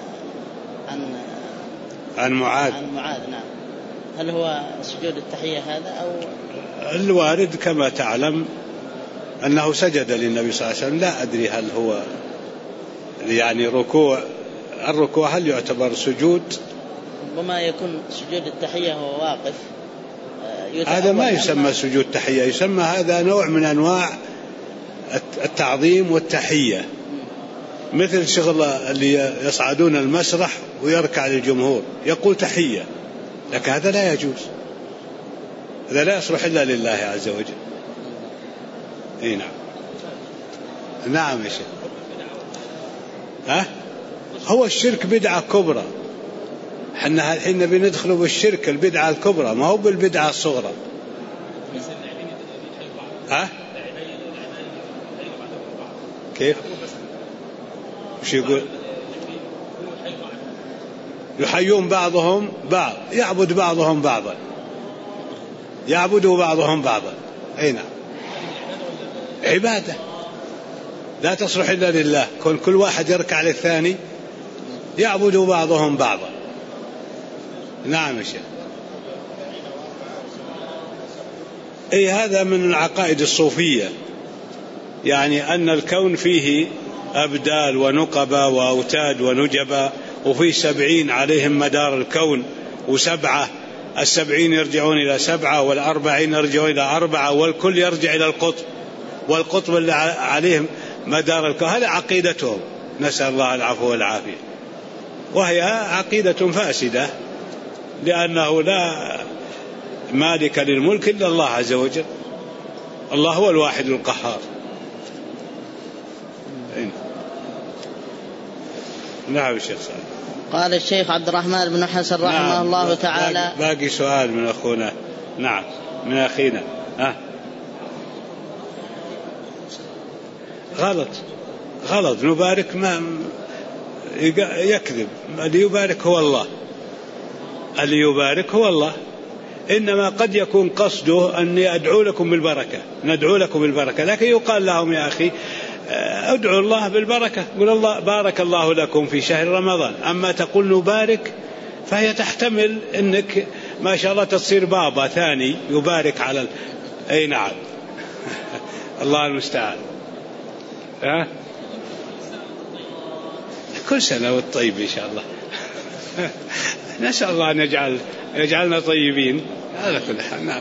عن معاذ،
نعم، هل هو سجود التحية هذا أو؟
الوارد كما تعلم أنه سجد للنبي صلى الله عليه وسلم. لا أدري هل هو يعني الركوع هل يعتبر سجود؟
ربما يكون سجود التحية هو واقف،
هذا ما يسمى سجود تحية، يسمى هذا نوع من أنواع التعظيم والتحية، مثل شغل اللي يصعدون المسرح ويركع للجمهور يقول تحية، لكن هذا لا يجوز، هذا لا يصلح إلا لله عز وجل. نعم. نعم يا شيخ. هو الشرك بدعة كبرى، حنا الحين نبي ندخل بالشرك البدعة الكبرى، ما هو بالبدعة الصغرى. كيف؟ وش يقول؟ يحيون بعضهم بعض، يعبد بعضهم بعضا، يعبدوا بعضهم بعضا. أي نعم، عبادة لا تصلح إلا لله، كل واحد يركع للثاني، يعبد بعضهم بعضا. نعم يا شيخ. أي هذا من العقائد الصوفية، يعني أن الكون فيه أبدال ونقبة وأوتاد ونجبة، وفي 70 عليهم مدار الكون، وسبعة، 70 يرجعون إلى 7، 40 يرجعون إلى 4، والكل يرجع إلى القطب، والقطب اللي عليهم مدار الكون. هذا عقيدتهم، نسأل الله العفو والعافية، وهي عقيدة فاسدة، لأنه لا مالك للملك إلا الله عز وجل، الله هو الواحد القهار. نعم الشيخ صالح.
قال الشيخ عبد الرحمن بن حسن رحمه الله تعالى.
باقي سؤال من أخونا. نعم، من أخينا. غلط نبارك، ما يكذب. اللي يبارك هو الله، اللي يبارك هو الله، إنما قد يكون قصده أني أدعو لكم بالبركة، ندعو لكم بالبركة، لكن يقال لهم يا أخي ادعوا الله بالبركة، قل الله بارك الله لكم في شهر رمضان. أما تقول نبارك فهي تحتمل أنك ما شاء الله تصير بابا ثاني يبارك على أي نعم. الله المستعان. كل سنة والطيب إن شاء الله. نسأل الله أن يجعلنا طيبين على كل حال. نعم.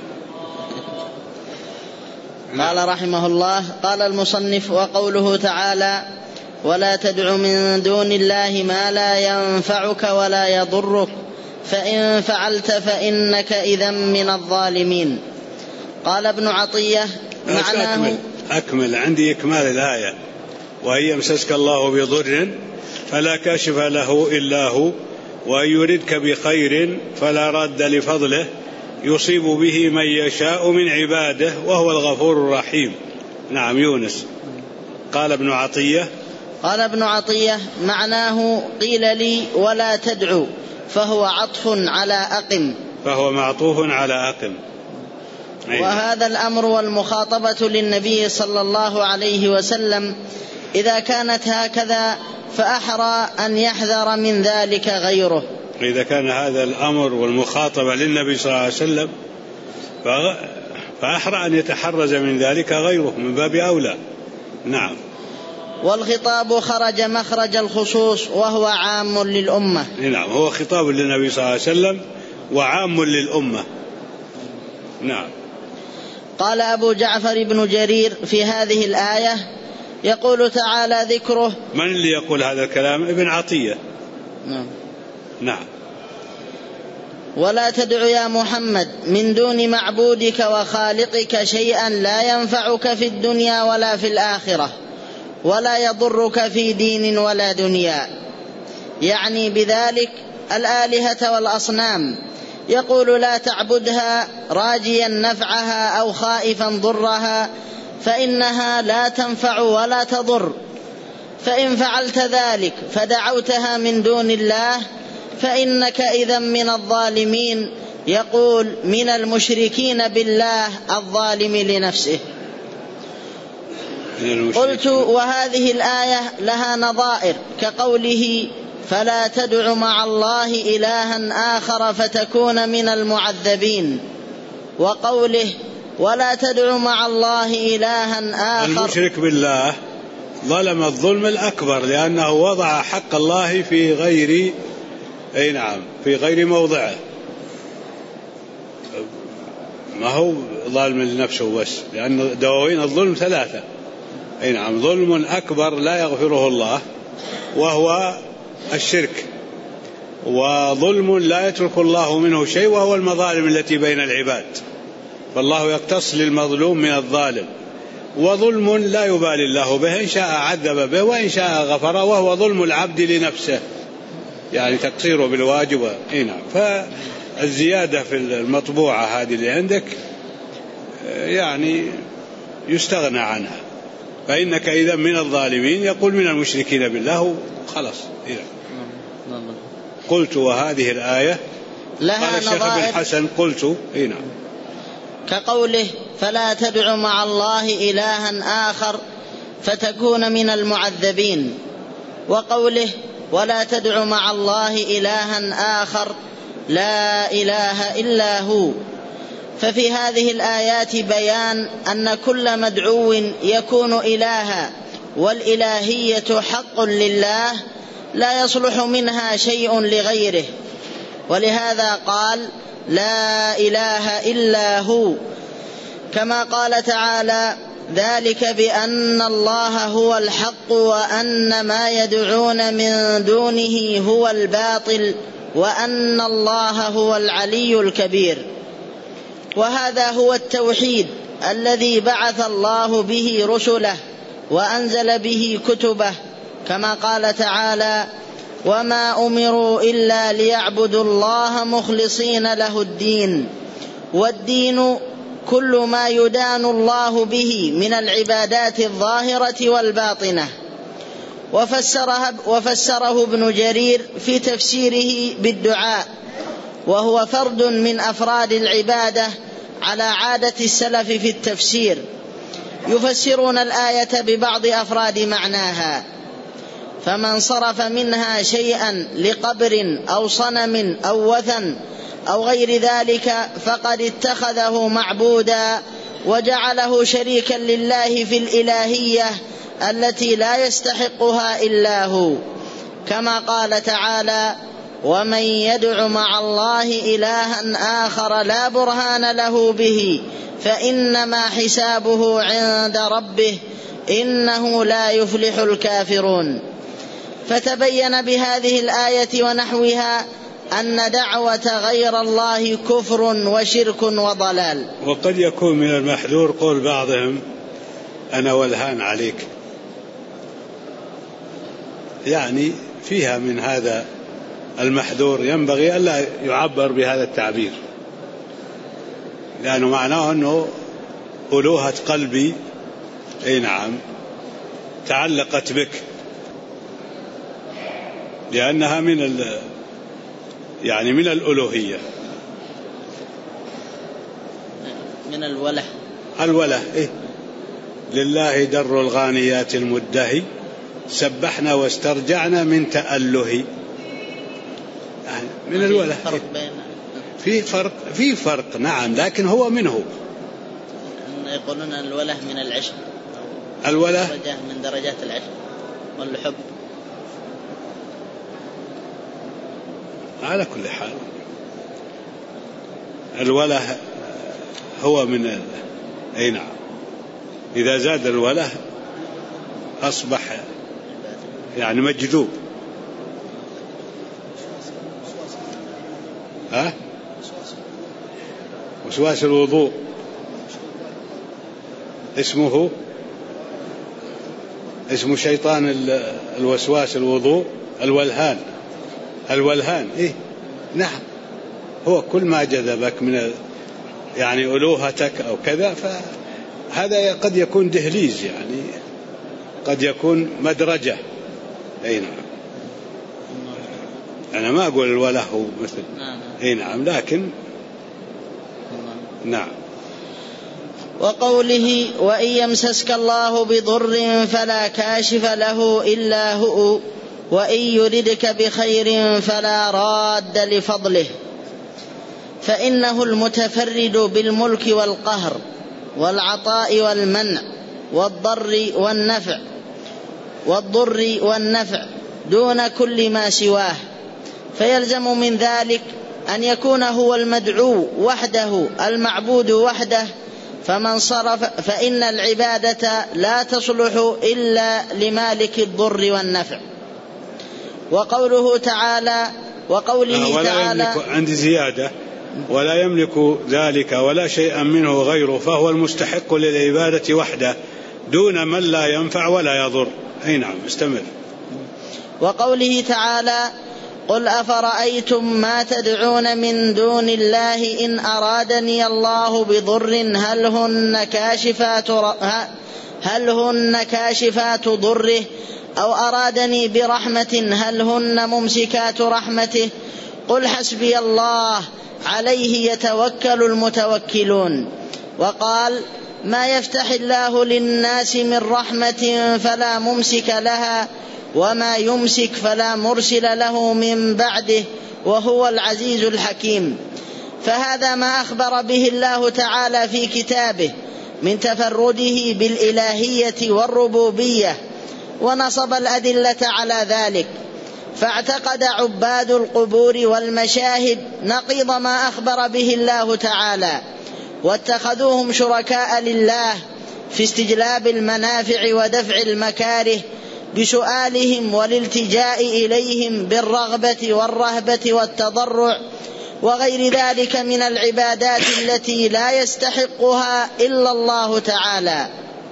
قال رحمه الله: قال المصنف: وقوله تعالى: ولا تدع من دون الله ما لا ينفعك ولا يضرك فإن فعلت فإنك إذا من الظالمين. قال ابن عطية: معناه
أكمل عندي إكمال الآية، وهي يمسسك الله بضر فلا كاشف له إلا هو وإن يردك بخير فلا راد لفضله يصيب به من يشاء من عباده وهو الغفور الرحيم. نعم. يونس. قال ابن عطية: معناه قيل لي ولا تدعو، فهو عطف على أقم، فهو معطوف على أقم. وهذا الأمر والمخاطبة للنبي صلى الله عليه وسلم
إذا كانت هكذا فأحرى أن يحذر من ذلك غيره.
إذا كان هذا الأمر والمخاطبة للنبي صلى الله عليه وسلم فأحرى أن يتحرز من ذلك غيره من باب أولى. نعم.
والخطاب خرج مخرج الخصوص وهو عام للأمة.
نعم، هو خطاب للنبي صلى الله عليه وسلم وعام للأمة. نعم.
قال أبو جعفر بن جرير في هذه الآية يقول تعالى ذكره.
من اللي يقول هذا الكلام؟ ابن عطية. نعم.
ولا تدع يا محمد من دون معبودك وخالقك شيئا لا ينفعك في الدنيا ولا في الآخرة ولا يضرك في دين ولا دنيا، يعني بذلك الآلهة والأصنام. يقول لا تعبدها راجيا نفعها أو خائفا ضرها فإنها لا تنفع ولا تضر، فإن فعلت ذلك فدعوتها من دون الله فإنك إذا من الظالمين. يقول من المشركين بالله الظالم لنفسه. قلت وهذه الآية لها نظائر كقوله فلا تدع مع الله إلها آخر فتكون من المعذبين، وقوله ولا تدع مع الله إلها آخر.
المشرك بالله ظلم الظلم الأكبر لأنه وضع حق الله في غير في غير موضعه. ما هو ظالم لنفسه بس، لأن دواوين الظلم ثلاثة. ظلم أكبر لا يغفره الله وهو الشرك، وظلم لا يترك الله منه شيء وهو المظالم التي بين العباد، فالله يقتص للمظلوم من الظالم. وظلم لا يبالي الله به، إن شاء عذب به وإن شاء غفر، وهو ظلم العبد لنفسه، يعني تقصيره بالواجب. فالزيادة في المطبوعة هذه اللي عندك يعني يستغنى عنها، فإنك إذا من الظالمين. يقول من المشركين بالله خلاص. قلت وهذه الآية
لها
الشيخ بن حسن قلت
كقوله فلا تدع مع الله إلها آخر فتكون من المعذبين، وقوله ولا تدع مع الله إلها آخر لا إله إلا هو. ففي هذه الآيات بيان أن كل مدعو يكون إلها، والإلهية حق لله لا يصلح منها شيء لغيره، ولهذا قال لا إله إلا هو، كما قال تعالى ذلك بأن الله هو الحق وأن ما يدعون من دونه هو الباطل وأن الله هو العلي الكبير. وهذا هو التوحيد الذي بعث الله به رسله وأنزل به كتبه، كما قال تعالى وما أمروا إلا ليعبدوا الله مخلصين له الدين. والدين كل ما يدان الله به من العبادات الظاهرة والباطنة. وفسره ابن جرير في تفسيره بالدعاء، وهو فرد من أفراد العبادة على عادة السلف في التفسير، يفسرون الآية ببعض أفراد معناها، فمن صرف منها شيئا لقبر أو صنم أو وثن أو غير ذلك فقد اتخذه معبودا وجعله شريكا لله في الإلهية التي لا يستحقها إلا هو، كما قال تعالى ومن يدع مع الله إلها آخر لا برهان له به فإنما حسابه عند ربه إنه لا يفلح الكافرون. فتبين بهذه الآية ونحوها أن دعوة غير الله كفر وشرك وضلال.
وقد يكون من المحذور قول بعضهم أنا والهان عليك، يعني فيها من هذا المحذور، ينبغي ألا يعبر بهذا التعبير، لأنه معناه أنه ألوهة قلبي تعلقت بك، لأنها من من الألوهية،
من الوله
لله در الغانيات المدهي سبحنا واسترجعنا من تأله، يعني من الوله. في فرق نعم، لكن هو منه.
يقولون الوله من العشق،
الوله
درجة من درجات العشق والحب.
على كل حال الوله هو من أي نعم، إذا زاد الوله أصبح يعني مجذوب. وسواس الوضوء اسمه شيطان الوسواس الوضوء، الولهان. إيه نعم، هو كل ما جذبك من يعني ألوهتك أو كذا، فهذا قد يكون دهليز، يعني قد يكون مدرجة. أي نعم، أنا ما أقول الوله هو مثل أي نعم، لكن نعم.
وقوله وإن يمسسك الله بضر فلا كاشف له إلا هو وإن يردك بخير فلا راد لفضله، فإنه المتفرد بالملك والقهر والعطاء والمنع والضر والنفع دون كل ما سواه، فيلزم من ذلك أن يكون هو المدعو وحده المعبود وحده، فمن صرف فإن العبادة لا تصلح إلا لمالك الضر والنفع. وقوله تعالى
عندي زيادة: ولا يملك ذلك ولا شيئا منه غيره، فهو المستحق للعبادة وحده دون من لا ينفع ولا يضر. أي نعم، استمر.
وقوله تعالى قل أفرأيتم ما تدعون من دون الله إن أرادني الله بضر هل هن كاشفات ضره أو أرادني برحمة هل هن ممسكات رحمته قل حسبي الله عليه يتوكل المتوكلون. وقال ما يفتح الله للناس من رحمة فلا ممسك لها وما يمسك فلا مرسل له من بعده وهو العزيز الحكيم. فهذا ما أخبر به الله تعالى في كتابه من تفرده بالإلهية والربوبية، ونصب الأدلة على ذلك، فاعتقد عباد القبور والمشاهد نقيض ما أخبر به الله تعالى، واتخذوهم شركاء لله في استجلاب المنافع ودفع المكاره بسؤالهم والالتجاء إليهم بالرغبة والرهبة والتضرع وغير ذلك من العبادات التي لا يستحقها إلا الله تعالى،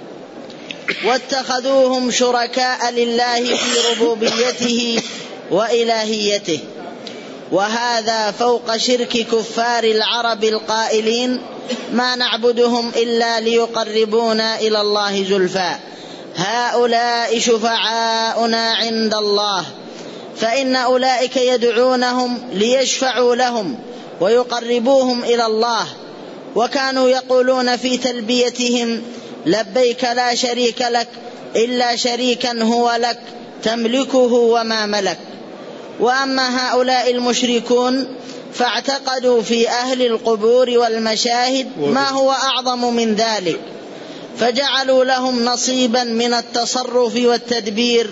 واتخذوهم شركاء لله في ربوبيته وإلهيته. وهذا فوق شرك كفار العرب القائلين ما نعبدهم إلا ليقربونا إلى الله زلفى، هؤلاء شفعاؤنا عند الله، فإن أولئك يدعونهم ليشفعوا لهم ويقربوهم إلى الله. وكانوا يقولون في تلبيتهم لبيك لا شريك لك إلا شريكا هو لك تملكه وما ملك. وأما هؤلاء المشركون فاعتقدوا في أهل القبور والمشاهد ما هو أعظم من ذلك، فجعلوا لهم نصيبا من التصرف والتدبير،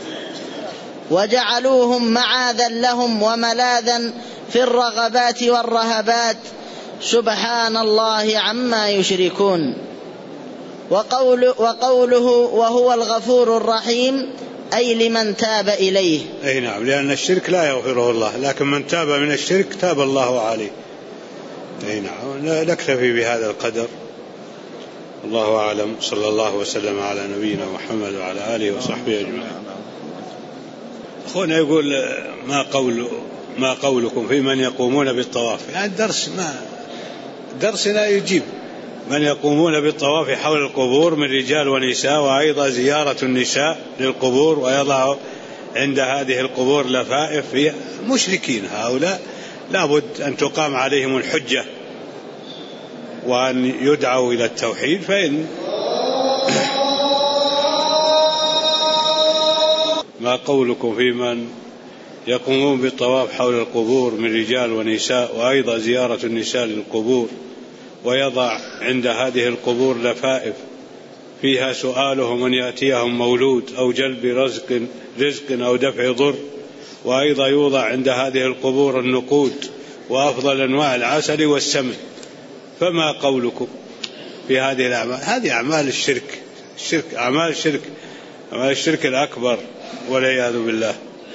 وجعلوهم معاذا لهم وملاذا في الرغبات والرهبات، سبحان الله عما يشركون. وقوله وهو الغفور الرحيم أي لمن تاب إليه.
أي نعم، لأن الشرك لا يغفره الله، لكن من تاب من الشرك تاب الله عليه. أي نعم، نكتفي بهذا القدر، الله أعلم، صلى الله وسلم على نبينا محمد وعلى آله وصحبه أجمعين. أخونا يقول ما قولكم في من يقومون بالطواف؟ يعني درسنا يجيب من يقومون بالطواف حول القبور من رجال ونساء، وأيضا زيارة النساء للقبور ويضع عند هذه القبور لفائف في مشركين. هؤلاء لابد أن تقام عليهم الحجة وأن يدعوا إلى التوحيد، فإن ما قولكم في من يقومون بالطواف حول القبور من رجال ونساء، وأيضا زيارة النساء للقبور، ويضع عند هذه القبور لفائف فيها سؤالهم أن يأتيهم مولود أو جلب رزق أو دفع ضر، وأيضا يوضع عند هذه القبور النقود وأفضل أنواع العسل والسمن. فما قولكم في هذه الأعمال؟ هذه أعمال الشرك، أعمال الشرك الأكبر والعياذ بالله.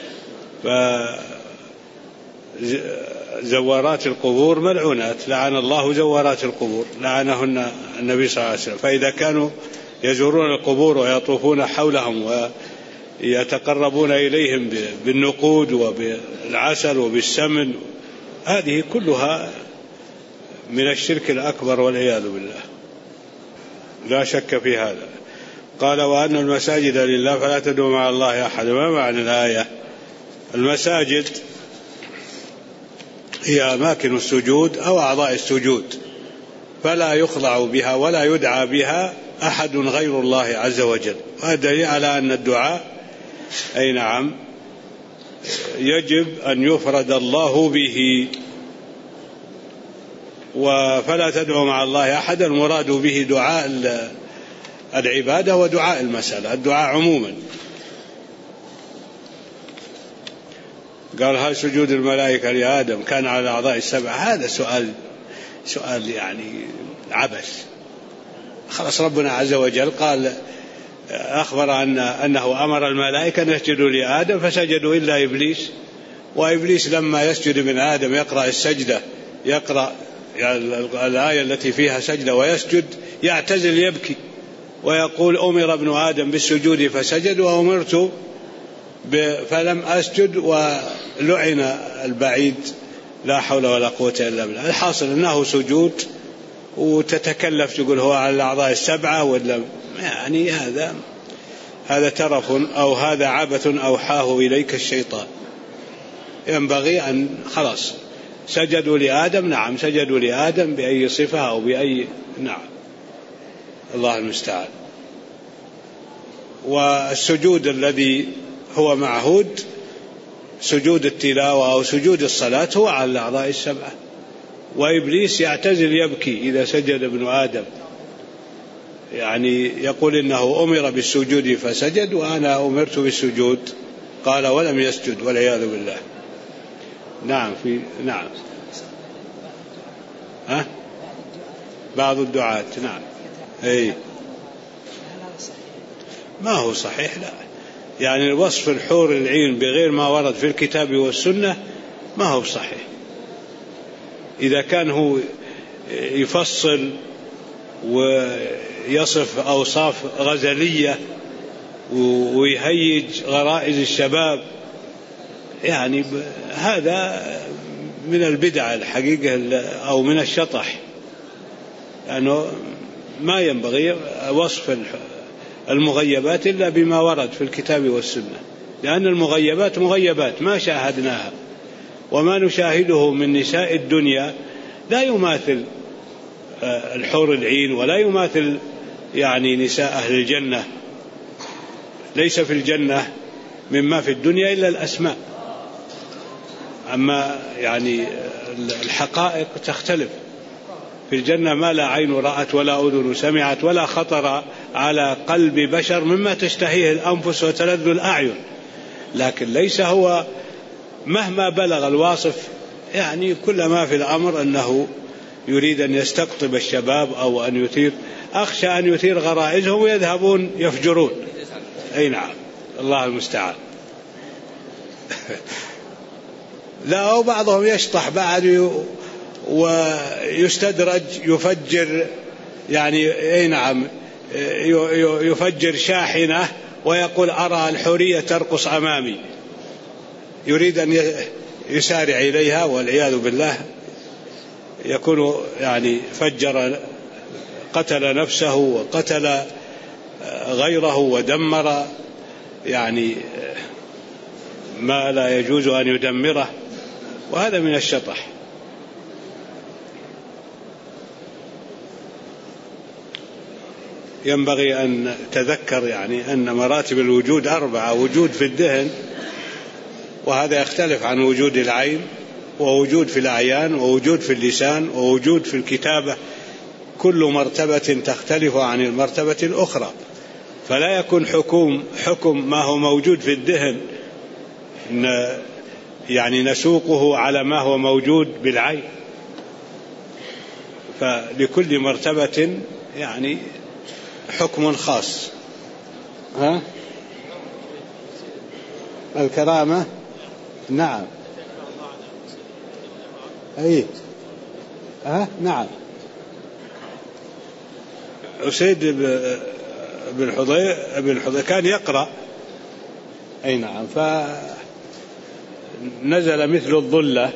فزوارات القبور ملعونات، لعن الله زوارات القبور، لعنهن النبي صلى الله عليه وسلم. فإذا كانوا يزورون القبور ويطوفون حولهم ويتقربون إليهم بالنقود وبالعسل وبالسمن، هذه كلها من الشرك الأكبر والعياذ بالله، لا شك في هذا. قال وأن المساجد لله فلا تدعوا مع الله أحد. ما معنى الآية؟ المساجد هي أماكن السجود أو أعضاء السجود، فلا يخضع بها ولا يدعى بها أحد غير الله عز وجل. وهذا دليل على أن الدعاء أي نعم يجب أن يفرد الله به. فلا تدعوا مع الله أحد، المراد به دعاء العبادة ودعاء المسألة، الدعاء عموما. قال هل سجود الملائكة لآدم كان على الأعضاء السبعة؟ هذا سؤال يعني عبث. خلاص ربنا عز وجل قال أخبر أنه أمر الملائكة أن يسجدوا لآدم فسجدوا إلا إبليس، وإبليس لما يسجد من آدم يقرأ السجدة، يقرأ يعني الآية التي فيها سجدة ويسجد، يعتزل يبكي ويقول أمر ابن آدم بالسجود فسجد وأمرت فلم أسجد، ولعن البعيد، لا حول ولا قوة إلا بالله. الحاصل أنه سجود، وتتكلف تقول هو على الأعضاء السبعة ولا يعني هذا ترف أو هذا عبث أوحاه إليك الشيطان. ينبغي أن خلاص سجدوا لآدم، نعم سجدوا لآدم بأي صفة أو بأي نعم، الله المستعان. والسجود الذي هو معهود سجود التلاوة أو سجود الصلاة هو على الأعضاء السبعة، وإبليس يعتزل يبكي إذا سجد ابن آدم، يعني يقول إنه أمر بالسجود فسجد وأنا أمرت بالسجود، قال ولم يسجد والعياذ بالله. نعم نعم بعض الدعاة نعم ما هو صحيح، لا يعني وصف الحور العين بغير ما ورد في الكتاب والسنة ما هو صحيح. إذا كان هو يفصل ويصف أوصاف غزلية ويهيج غرائز الشباب، يعني هذا من البدع الحقيقة أو من الشطح، يعني ما ينبغي وصف المغيبات إلا بما ورد في الكتاب والسنة، لأن المغيبات مغيبات ما شاهدناها، وما نشاهده من نساء الدنيا لا يماثل الحور العين ولا يماثل يعني نساء أهل الجنة. ليس في الجنة مما في الدنيا إلا الأسماء، أما يعني الحقائق تختلف. في الجنة ما لا عين رأت ولا أذن سمعت ولا خطر على قلب بشر مما تشتهيه الأنفس وتلذ الأعين، لكن ليس هو مهما بلغ الواصف، يعني كل ما في الأمر أنه يريد أن يستقطب الشباب أو أن يثير، أخشى أن يثير غرائزهم ويذهبون يفجرون. أي نعم، الله المستعان. لا، وبعضهم يشطح بعد ويستدرج يفجر، يعني أي نعم يفجر شاحنة ويقول أرى الحورية ترقص أمامي، يريد أن يسارع إليها والعياذ بالله، يكون يعني فجر، قتل نفسه وقتل غيره ودمر يعني ما لا يجوز أن يدمره، وهذا من الشطح. ينبغي أن تذكر يعني أن مراتب الوجود 4: وجود في الذهن، وهذا يختلف عن وجود العين، ووجود في الأعيان، ووجود في اللسان، ووجود في الكتابة. كل مرتبة تختلف عن المرتبة الأخرى، فلا يكون حكم ما هو موجود في الذهن يعني نسوقه على ما هو موجود بالعين. فلكل مرتبة يعني حكم خاص. الكرامة نعم، نعم. أسيد بن حضير كان يقرأ، نعم، فنزل مثل الظلة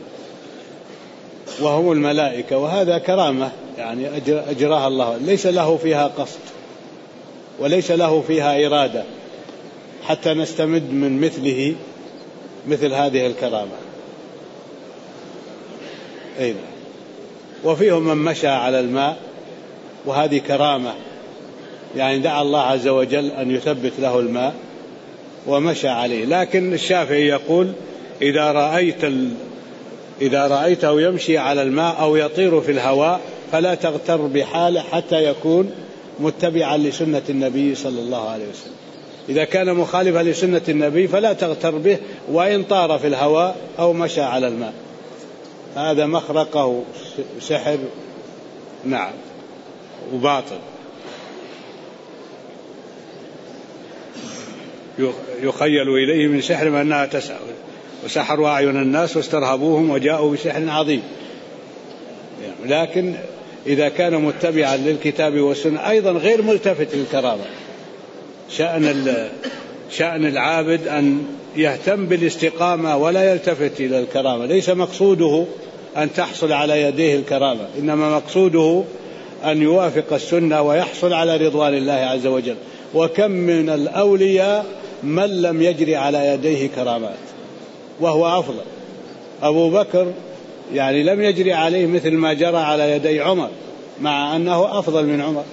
وهم الملائكة، وهذا كرامة يعني أجراها الله، ليس له فيها قصد وليس له فيها إرادة، حتى نستمد من مثله مثل هذه الكرامة. وفيهم من مشى على الماء، وهذه كرامة، يعني دعا الله عز وجل أن يثبت له الماء ومشى عليه. لكن الشافعي يقول إذا رأيته يمشي على الماء أو يطير في الهواء فلا تغتر بحاله حتى يكون متبعا لسنة النبي صلى الله عليه وسلم. إذا كان مخالفا لسنة النبي فلا تغتر به، وإن طار في الهواء أو مشى على الماء، هذا مخرقه سحر، نعم، وباطل. يخيل إليه من سحر أنها تسعى، وسحروا أعين الناس واسترهبوهم وجاءوا بسحر عظيم. لكن إذا كان متبعا للكتاب والسنة أيضا غير ملتفت للكرامة. شأن العابد أن يهتم بالاستقامة ولا يلتفت إلى الكرامة. ليس مقصوده أن تحصل على يديه الكرامة، إنما مقصوده أن يوافق السنة ويحصل على رضوان الله عز وجل. وكم من الأولياء من لم يجري على يديه كرامات وهو أفضل. أبو بكر يعني لم يجري عليه مثل ما جرى على يدي عمر، مع أنه أفضل من عمر.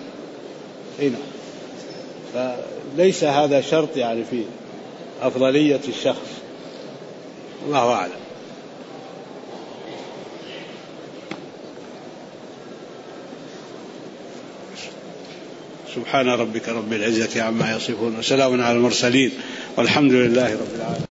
فليس هذا شرط يعني في أفضلية الشخص. الله أعلم. سبحان ربك رب العزة عما يصفون، وسلام على المرسلين، والحمد لله رب العالمين.